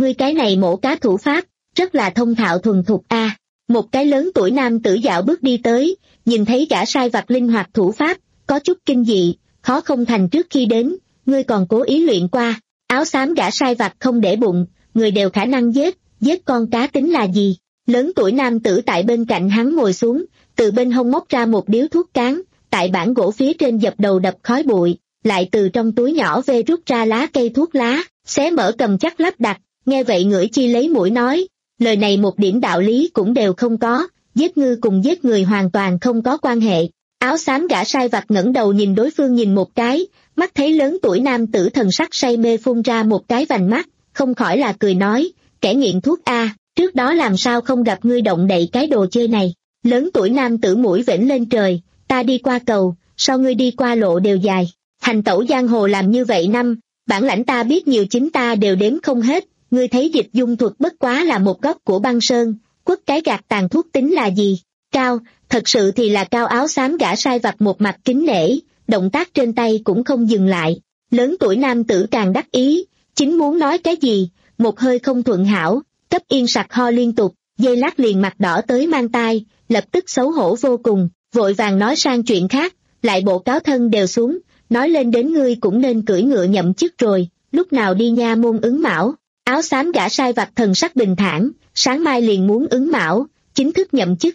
ngươi cái này mổ cá thủ pháp, rất là thông thạo thuần thục a. À. Một cái lớn tuổi nam tử dạo bước đi tới, nhìn thấy gã sai vặt linh hoạt thủ pháp, có chút kinh dị, khó không thành trước khi đến, ngươi còn cố ý luyện qua. Áo xám gã sai vặt không để bụng, người đều khả năng giết, giết con cá tính là gì? Lớn tuổi nam tử tại bên cạnh hắn ngồi xuống, từ bên hông móc ra một điếu thuốc cán, tại bản gỗ phía trên dập đầu đập khói bụi, lại từ trong túi nhỏ về rút ra lá cây thuốc lá, xé mở cầm chắc lắp đặt, nghe vậy ngửi chi lấy mũi nói, lời này một điểm đạo lý cũng đều không có, giết ngư cùng giết người hoàn toàn không có quan hệ. Áo xám gã sai vặt ngẩng đầu nhìn đối phương nhìn một cái, mắt thấy lớn tuổi nam tử thần sắc say mê phun ra một cái vành mắt, không khỏi là cười nói, kẻ nghiện thuốc a, trước đó làm sao không gặp ngươi động đậy cái đồ chơi này. Lớn tuổi nam tử mũi vểnh lên trời, ta đi qua cầu, sao ngươi đi qua lộ đều dài, hành tẩu giang hồ làm như vậy năm, bản lãnh ta biết nhiều chính ta đều đếm không hết, ngươi thấy dịch dung thuật bất quá là một góc của băng sơn, quất cái gạt tàn thuốc tính là gì? Cao, thật sự thì là cao. Áo xám gã sai vặt một mặt kính nể, động tác trên tay cũng không dừng lại. Lớn tuổi nam tử càng đắc ý, chính muốn nói cái gì, một hơi không thuận hảo, cấp yên sặc ho liên tục, dây lát liền mặt đỏ tới mang tai, lập tức xấu hổ vô cùng, vội vàng nói sang chuyện khác, lại bộ cáo thân đều xuống, nói lên đến ngươi cũng nên cưỡi ngựa nhậm chức rồi, lúc nào đi nha môn ứng mão. Áo xám gã sai vặt thần sắc bình thản, sáng mai liền muốn ứng mão, chính thức nhậm chức.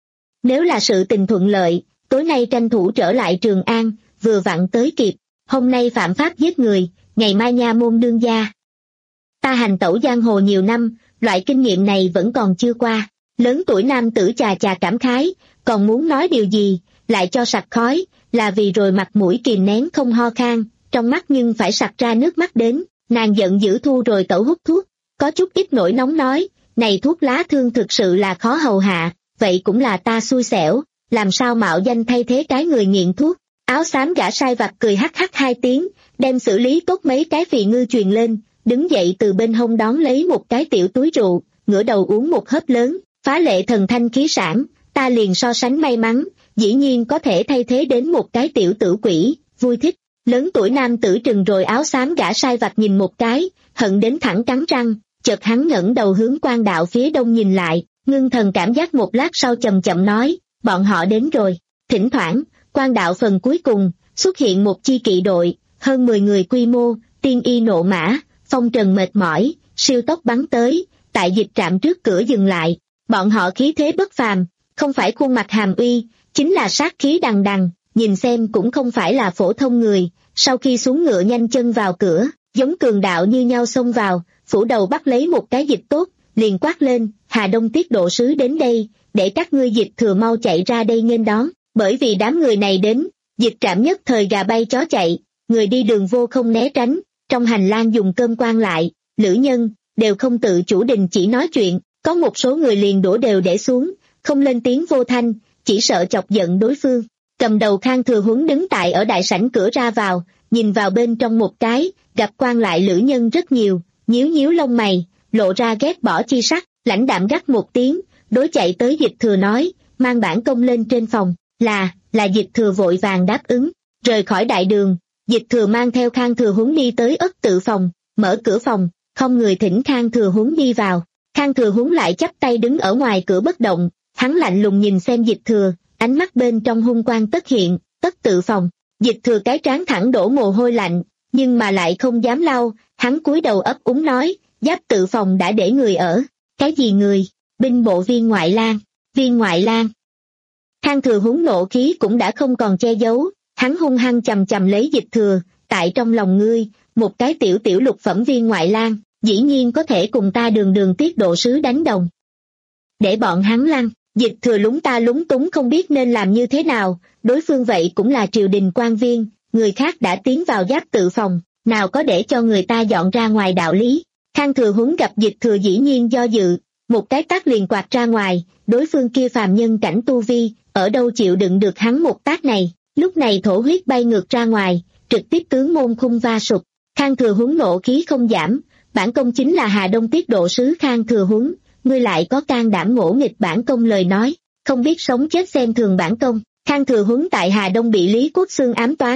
Nếu là sự tình thuận lợi, tối nay tranh thủ trở lại Trường An, vừa vặn tới kịp, hôm nay phạm pháp giết người, ngày mai nha môn đương gia. Ta hành tẩu giang hồ nhiều năm, loại kinh nghiệm này vẫn còn chưa qua. Lớn tuổi nam tử chà chà cảm khái, còn muốn nói điều gì, lại cho sặc khói, là vì rồi mặt mũi kìm nén không ho khan, trong mắt nhưng phải sặc ra nước mắt đến, nàng giận dữ thu rồi tẩu hút thuốc, có chút ít nổi nóng nói, này thuốc lá thương thực sự là khó hầu hạ, vậy cũng là ta xui xẻo, làm sao mạo danh thay thế cái người nghiện thuốc. Áo xám gã sai vặt cười hắc hắc hai tiếng, đem xử lý tốt mấy cái phì ngư truyền lên, đứng dậy từ bên hông đón lấy một cái tiểu túi rượu, ngửa đầu uống một hớp lớn, phá lệ thần thanh khí sản, ta liền so sánh may mắn, dĩ nhiên có thể thay thế đến một cái tiểu tử quỷ, vui thích. Lớn tuổi nam tử trừng rồi áo xám gã sai vặt nhìn một cái, hận đến thẳng cắn răng, chợt hắn ngẩng đầu hướng quan đạo phía đông nhìn lại, ngưng thần cảm giác một lát sau chậm chậm nói, bọn họ đến rồi. Thỉnh thoảng, quan đạo phần cuối cùng, xuất hiện một chi kỵ đội, hơn mười người quy mô, tiên y nộ mã, phong trần mệt mỏi, siêu tốc bắn tới, tại dịch trạm trước cửa dừng lại. Bọn họ khí thế bất phàm, không phải khuôn mặt hàm uy, chính là sát khí đằng đằng, nhìn xem cũng không phải là phổ thông người. Sau khi xuống ngựa nhanh chân vào cửa, giống cường đạo như nhau xông vào, phủ đầu bắt lấy một cái dịch tốt, liền quát lên, Hà Đông tiết độ sứ đến đây, để các ngươi dịch thừa mau chạy ra đây nghênh đón. Bởi vì đám người này đến, dịch trạm nhất thời gà bay chó chạy, người đi đường vô không né tránh, trong hành lang dùng cơm quan lại, lữ nhân, đều không tự chủ đình chỉ nói chuyện, có một số người liền đổ đều để xuống, không lên tiếng vô thanh, chỉ sợ chọc giận đối phương. Cầm đầu Khang Thừa Huấn đứng tại ở đại sảnh cửa ra vào, nhìn vào bên trong một cái, gặp quan lại lữ nhân rất nhiều, nhíu nhíu lông mày, lộ ra ghét bỏ chi sắc, lãnh đạm gắt một tiếng, đối chạy tới Dịch Thừa nói, mang bản công lên trên phòng. Là, là Dịch Thừa vội vàng đáp ứng, rời khỏi đại đường, Dịch Thừa mang theo Khang Thừa Huấn đi tới ất tự phòng, mở cửa phòng, không người thỉnh Khang Thừa Huấn đi vào. Khang Thừa Huấn lại chắp tay đứng ở ngoài cửa bất động, hắn lạnh lùng nhìn xem Dịch Thừa, ánh mắt bên trong hung quang tất hiện, ất tự phòng. Dịch Thừa cái trán thẳng đổ mồ hôi lạnh, nhưng mà lại không dám lau, hắn cúi đầu ấp úng nói, giáp tự phòng đã để người ở. Cái gì người? Binh bộ viên ngoại lang, viên ngoại lang. Khang Thừa Huấn nộ khí cũng đã không còn che giấu, hắn hung hăng chầm chầm lấy Dịch Thừa, tại trong lòng ngươi, một cái tiểu tiểu lục phẩm viên ngoại lang, dĩ nhiên có thể cùng ta đường đường tiết độ sứ đánh đồng. Để bọn hắn lăn, Dịch Thừa lúng ta lúng túng không biết nên làm như thế nào, đối phương vậy cũng là triều đình quan viên, người khác đã tiến vào giáp tự phòng, nào có để cho người ta dọn ra ngoài đạo lý. Khang Thừa Huấn gặp Dịch Thừa dĩ nhiên do dự, một cái tát liền quạt ra ngoài, đối phương kia phàm nhân cảnh tu vi, ở đâu chịu đựng được hắn một tát này, lúc này thổ huyết bay ngược ra ngoài, trực tiếp tướng môn khung va sụp. Khang Thừa Huấn nộ khí không giảm, bản công chính là Hà Đông tiết độ sứ Khang Thừa Huấn, ngươi lại có can đảm ngỗ nghịch bản công lời nói, không biết sống chết xem thường bản công. Khang Thừa Huấn tại Hà Đông bị Lý Quốc Xương ám toán,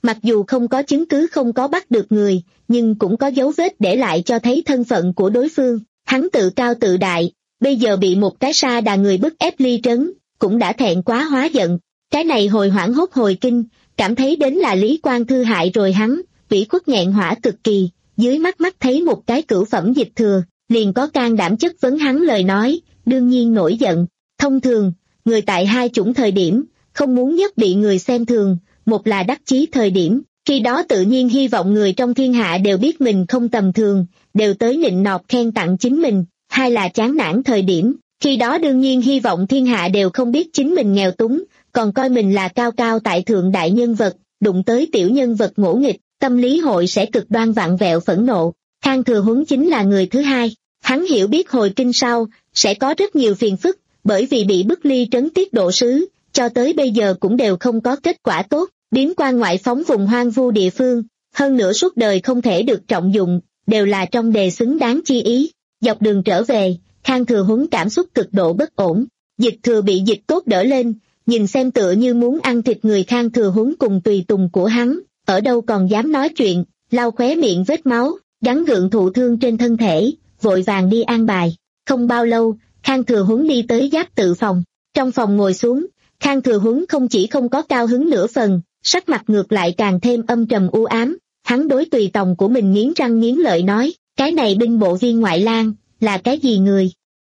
Mặc dù không có chứng cứ không có bắt được người, nhưng cũng có dấu vết để lại cho thấy thân phận của đối phương. Hắn tự cao tự đại, bây giờ bị một cái sa đà người bức ép ly trấn, cũng đã thẹn quá hóa giận. Cái này hồi hoảng hốt hồi kinh, cảm thấy đến là Lý Quang Thư hại rồi hắn, ủy khuất nghẹn hỏa cực kỳ, dưới mắt mắt thấy một cái cửu phẩm Dịch Thừa, liền có can đảm chất vấn hắn lời nói, đương nhiên nổi giận. Thông thường, người tại hai chủng thời điểm, không muốn nhất bị người xem thường, một là đắc chí thời điểm, khi đó tự nhiên hy vọng người trong thiên hạ đều biết mình không tầm thường, đều tới nịnh nọt khen tặng chính mình, hai là chán nản thời điểm, khi đó đương nhiên hy vọng thiên hạ đều không biết chính mình nghèo túng, còn coi mình là cao cao tại thượng đại nhân vật, đụng tới tiểu nhân vật ngỗ nghịch, tâm lý hội sẽ cực đoan vặn vẹo phẫn nộ. Khang Thừa Huấn chính là người thứ hai, hắn hiểu biết hồi kinh sau, sẽ có rất nhiều phiền phức, bởi vì bị bức ly trấn tiết độ sứ, cho tới bây giờ cũng đều không có kết quả tốt, biến quan ngoại phóng vùng hoang vu địa phương, hơn nữa suốt đời không thể được trọng dụng, đều là trong đề xứng đáng chi ý. Dọc đường trở về, Khang Thừa Huấn cảm xúc cực độ bất ổn, Dịch Thừa bị Dịch Tốt đỡ lên, nhìn xem tựa như muốn ăn thịt người. Khang Thừa Huấn cùng tùy tùng của hắn, ở đâu còn dám nói chuyện, lau khóe miệng vết máu, gắng gượng thụ thương trên thân thể, vội vàng đi an bài. Không bao lâu, Khang Thừa Huấn đi tới Giáp tự phòng, trong phòng ngồi xuống, Khang Thừa Huấn không chỉ không có cao hứng nửa phần, sắc mặt ngược lại càng thêm âm trầm u ám, hắn đối tùy tòng của mình nghiến răng nghiến lợi nói, cái này binh bộ viên ngoại lang, là cái gì người?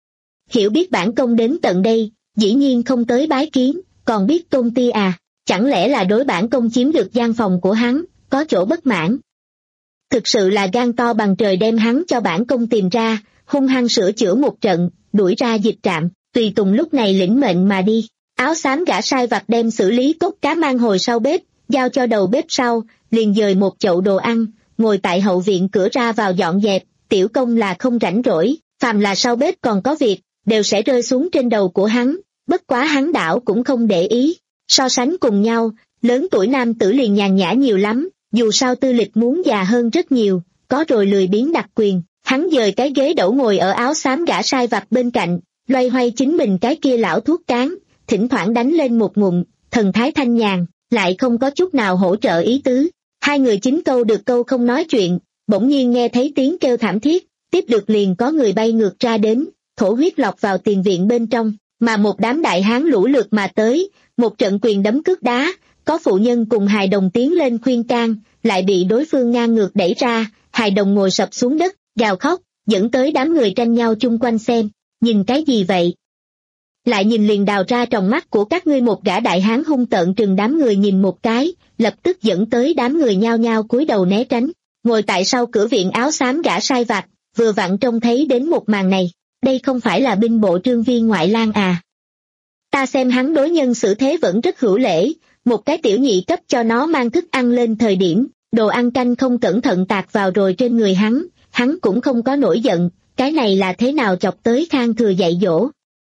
Hiểu biết bản công đến tận đây, dĩ nhiên không tới bái kiến, còn biết tôn ti à, chẳng lẽ là đối bản công chiếm được gian phòng của hắn, có chỗ bất mãn? Thực sự là gan to bằng trời đem hắn cho bản công tìm ra, hung hăng sửa chữa một trận, đuổi ra Dịch trạm. Tùy tùng lúc này lĩnh mệnh mà đi, áo xám gã sai vặt đem xử lý cốt cá mang hồi sau bếp, giao cho đầu bếp sau, liền dời một chậu đồ ăn, ngồi tại hậu viện cửa ra vào dọn dẹp. Tiểu công là không rảnh rỗi, phàm là sau bếp còn có việc, đều sẽ rơi xuống trên đầu của hắn, bất quá hắn đảo cũng không để ý. So sánh cùng nhau, lớn tuổi nam tử liền nhàn nhã nhiều lắm, dù sao tư lịch muốn già hơn rất nhiều, có rồi lười biếng đặc quyền. Hắn dời cái ghế đẩu ngồi ở áo xám gã sai vặt bên cạnh, loay hoay chính mình cái kia lão thuốc cán, thỉnh thoảng đánh lên một ngụm, thần thái thanh nhàn, lại không có chút nào hỗ trợ ý tứ. Hai người chính câu được câu không nói chuyện, bỗng nhiên nghe thấy tiếng kêu thảm thiết, tiếp được liền có người bay ngược ra đến, thổ huyết lọc vào tiền viện bên trong, mà một đám đại hán lũ lượt mà tới, một trận quyền đấm cước đá, có phụ nhân cùng hài đồng tiến lên khuyên can, lại bị đối phương ngang ngược đẩy ra, hài đồng ngồi sập xuống đất, gào khóc, dẫn tới đám người tranh nhau chung quanh xem, nhìn cái gì vậy? Lại nhìn liền đào ra tròng mắt của các ngươi. Một gã đại hán hung tợn trừng đám người nhìn một cái, lập tức dẫn tới đám người nhao nhao cúi đầu né tránh. Ngồi tại sau cửa viện áo xám gã sai vặt, vừa vặn trông thấy đến một màn này, đây không phải là binh bộ trương viên ngoại lang à? Ta xem hắn đối nhân xử thế vẫn rất hữu lễ, một cái tiểu nhị cấp cho nó mang thức ăn lên thời điểm, đồ ăn canh không cẩn thận tạt vào rồi trên người hắn, hắn cũng không có nổi giận, cái này là thế nào chọc tới Khang Thừa dạy dỗ?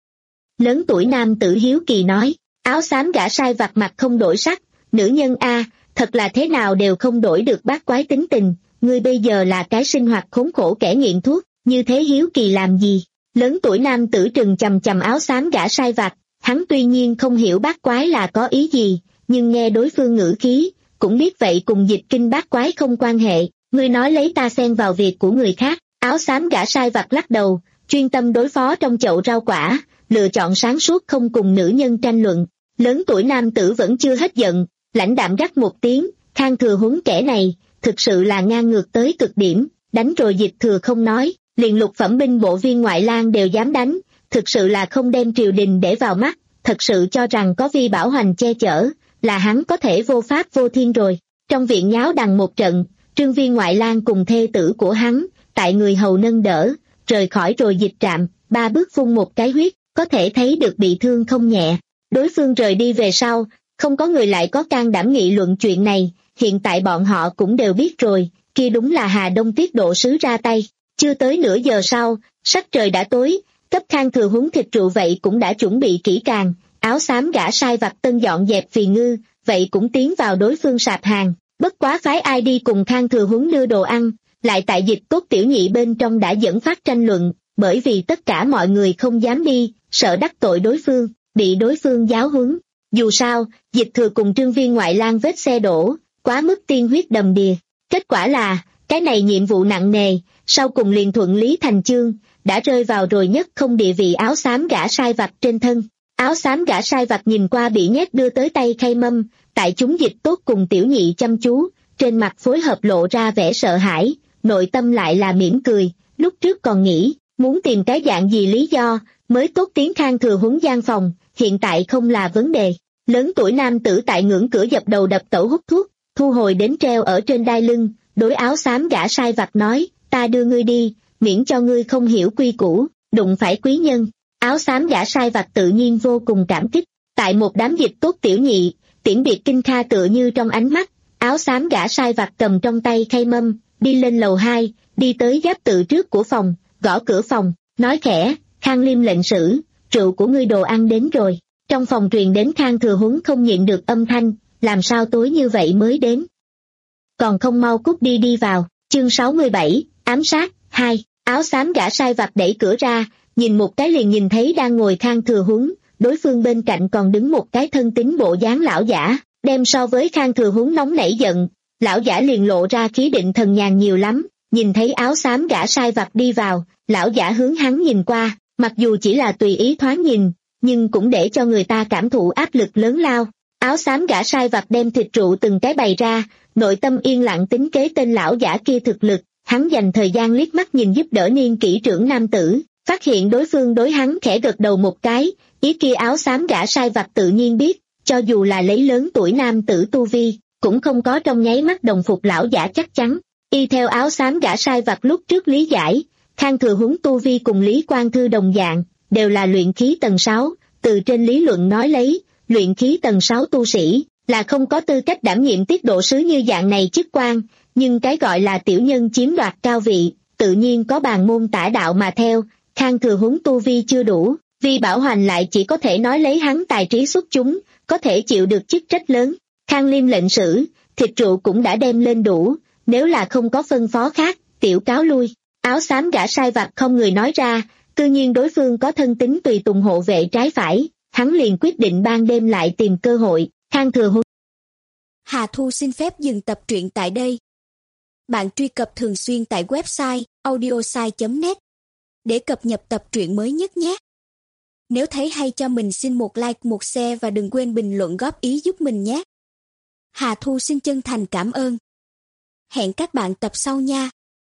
Lớn tuổi nam tử hiếu kỳ nói, áo xám gã sai vặt mặt không đổi sắc, nữ nhân a, thật là thế nào đều không đổi được bát quái tính tình, ngươi bây giờ là cái sinh hoạt khốn khổ kẻ nghiện thuốc, như thế hiếu kỳ làm gì? Lớn tuổi nam tử trừng chằm chằm áo xám gã sai vặt, hắn tuy nhiên không hiểu bát quái là có ý gì, nhưng nghe đối phương ngữ khí, cũng biết vậy cùng dịch kinh bát quái không quan hệ, ngươi nói lấy ta xen vào việc của người khác. Áo xám gã sai vặt lắc đầu, chuyên tâm đối phó trong chậu rau quả, lựa chọn sáng suốt không cùng nữ nhân tranh luận. Lớn tuổi nam tử vẫn chưa hết giận, lãnh đạm gắt một tiếng, Khang Thừa Huấn kẻ này, thực sự là ngang ngược tới cực điểm, đánh rồi Dịch Thừa không nói, liền lục phẩm binh bộ viên ngoại lang đều dám đánh, thực sự là không đem triều đình để vào mắt, thật sự cho rằng có Vi Bảo Hoành che chở, là hắn có thể vô pháp vô thiên rồi. Trong viện nháo đằng một trận, trương viên ngoại lang cùng thê tử của hắn, tại người hầu nâng đỡ, rời khỏi rồi Dịch trạm, ba bước phun một cái huyết, có thể thấy được bị thương không nhẹ. Đối phương rời đi về sau, không có người lại có can đảm nghị luận chuyện này, hiện tại bọn họ cũng đều biết rồi, kia đúng là Hà Đông tiết độ sứ ra tay. Chưa tới nửa giờ sau, sắc trời đã tối, cấp Khang Thừa Huấn thịt rượu vậy cũng đã chuẩn bị kỹ càng, áo xám gã sai vặt tân dọn dẹp phì ngư, vậy cũng tiến vào đối phương sạp hàng, bất quá phái ai đi cùng Khang Thừa Huấn đưa đồ ăn, lại tại Dịch Cốt tiểu nhị bên trong đã dẫn phát tranh luận, bởi vì tất cả mọi người không dám đi, sợ đắc tội đối phương, bị đối phương giáo huấn. Dù sao, Dịch Thừa cùng trương viên ngoại lang vết xe đổ, quá mức tiên huyết đầm đìa. Kết quả là, cái này nhiệm vụ nặng nề, sau cùng liền thuận lý thành chương, đã rơi vào rồi nhất không địa vị áo xám gã sai vặt trên thân. Áo xám gã sai vặt nhìn qua bị nhét đưa tới tay khay mâm, tại chúng dịch tốt cùng tiểu nhị chăm chú, trên mặt phối hợp lộ ra vẻ sợ hãi, nội tâm lại là mỉm cười, lúc trước còn nghĩ, muốn tìm cái dạng gì lý do, mới tốt tiếng Khang Thừa Huấn gian phòng, hiện tại không là vấn đề. Lớn tuổi nam tử tại ngưỡng cửa dập đầu đập tẩu hút thuốc, thu hồi đến treo ở trên đai lưng, đối áo xám gã sai vặt nói, ta đưa ngươi đi, miễn cho ngươi không hiểu quy củ, đụng phải quý nhân. Áo xám gã sai vặt tự nhiên vô cùng cảm kích, tại một đám dịch tốt tiểu nhị, tiễn biệt kinh kha tựa như trong ánh mắt, áo xám gã sai vặt cầm trong tay khay mâm, đi lên lầu hai, đi tới giáp tự trước của phòng, gõ cửa phòng, nói khẽ, Khang Liêm lệnh sử, rượu của ngươi đồ ăn đến rồi. Trong phòng truyền đến Khang Thừa Huấn không nhịn được âm thanh, làm sao tối như vậy mới đến. Còn không mau cút đi đi vào, chương sáu mươi bảy, ám sát, hai, áo xám gã sai vặt đẩy cửa ra, nhìn một cái liền nhìn thấy đang ngồi Khang Thừa Huấn, đối phương bên cạnh còn đứng một cái thân tín bộ dáng lão giả, đem so với Khang Thừa Huấn nóng nảy giận, lão giả liền lộ ra khí định thần nhàn nhiều lắm, nhìn thấy áo xám gã sai vặt đi vào, lão giả hướng hắn nhìn qua, mặc dù chỉ là tùy ý thoáng nhìn, nhưng cũng để cho người ta cảm thụ áp lực lớn lao. Áo xám gã sai vặt đem thịt rượu từng cái bày ra, nội tâm yên lặng tính kế tên lão giả kia thực lực, hắn dành thời gian liếc mắt nhìn giúp đỡ niên kỹ trưởng nam tử, phát hiện đối phương đối hắn khẽ gật đầu một cái, ý kia áo xám gã sai vặt tự nhiên biết, cho dù là lấy lớn tuổi nam tử tu vi, cũng không có trong nháy mắt đồng phục lão giả chắc chắn. Y theo áo xám gã sai vặt lúc trước lý giải, Khang Thừa Huấn tu vi cùng Lý Quang Thư đồng dạng, đều là luyện khí tầng sáu, từ trên lý luận nói lấy, luyện khí tầng sáu tu sĩ, là không có tư cách đảm nhiệm tiết độ sứ như dạng này chức quan, nhưng cái gọi là tiểu nhân chiếm đoạt cao vị, tự nhiên có bàn môn tả đạo mà theo, Khang Thừa Huấn tu vi chưa đủ, vì Bảo Hoành lại chỉ có thể nói lấy hắn tài trí xuất chúng, có thể chịu được chức trách lớn. Khang Liêm lệnh sử, thịt rượu cũng đã đem lên đủ, nếu là không có phân phó khác, tiểu cáo lui. Áo xám gã sai vặt không người nói ra, tự nhiên đối phương có thân tính tùy tùng hộ vệ trái phải, hắn liền quyết định ban đêm lại tìm cơ hội. Khang Thừa Huấn. Hà Thu xin phép dừng tập truyện tại đây. Bạn truy cập thường xuyên tại website audiosai chấm net để cập nhật tập truyện mới nhất nhé. Nếu thấy hay cho mình xin một like, một share và đừng quên bình luận góp ý giúp mình nhé. Hà Thu xin chân thành cảm ơn. Hẹn các bạn tập sau nha.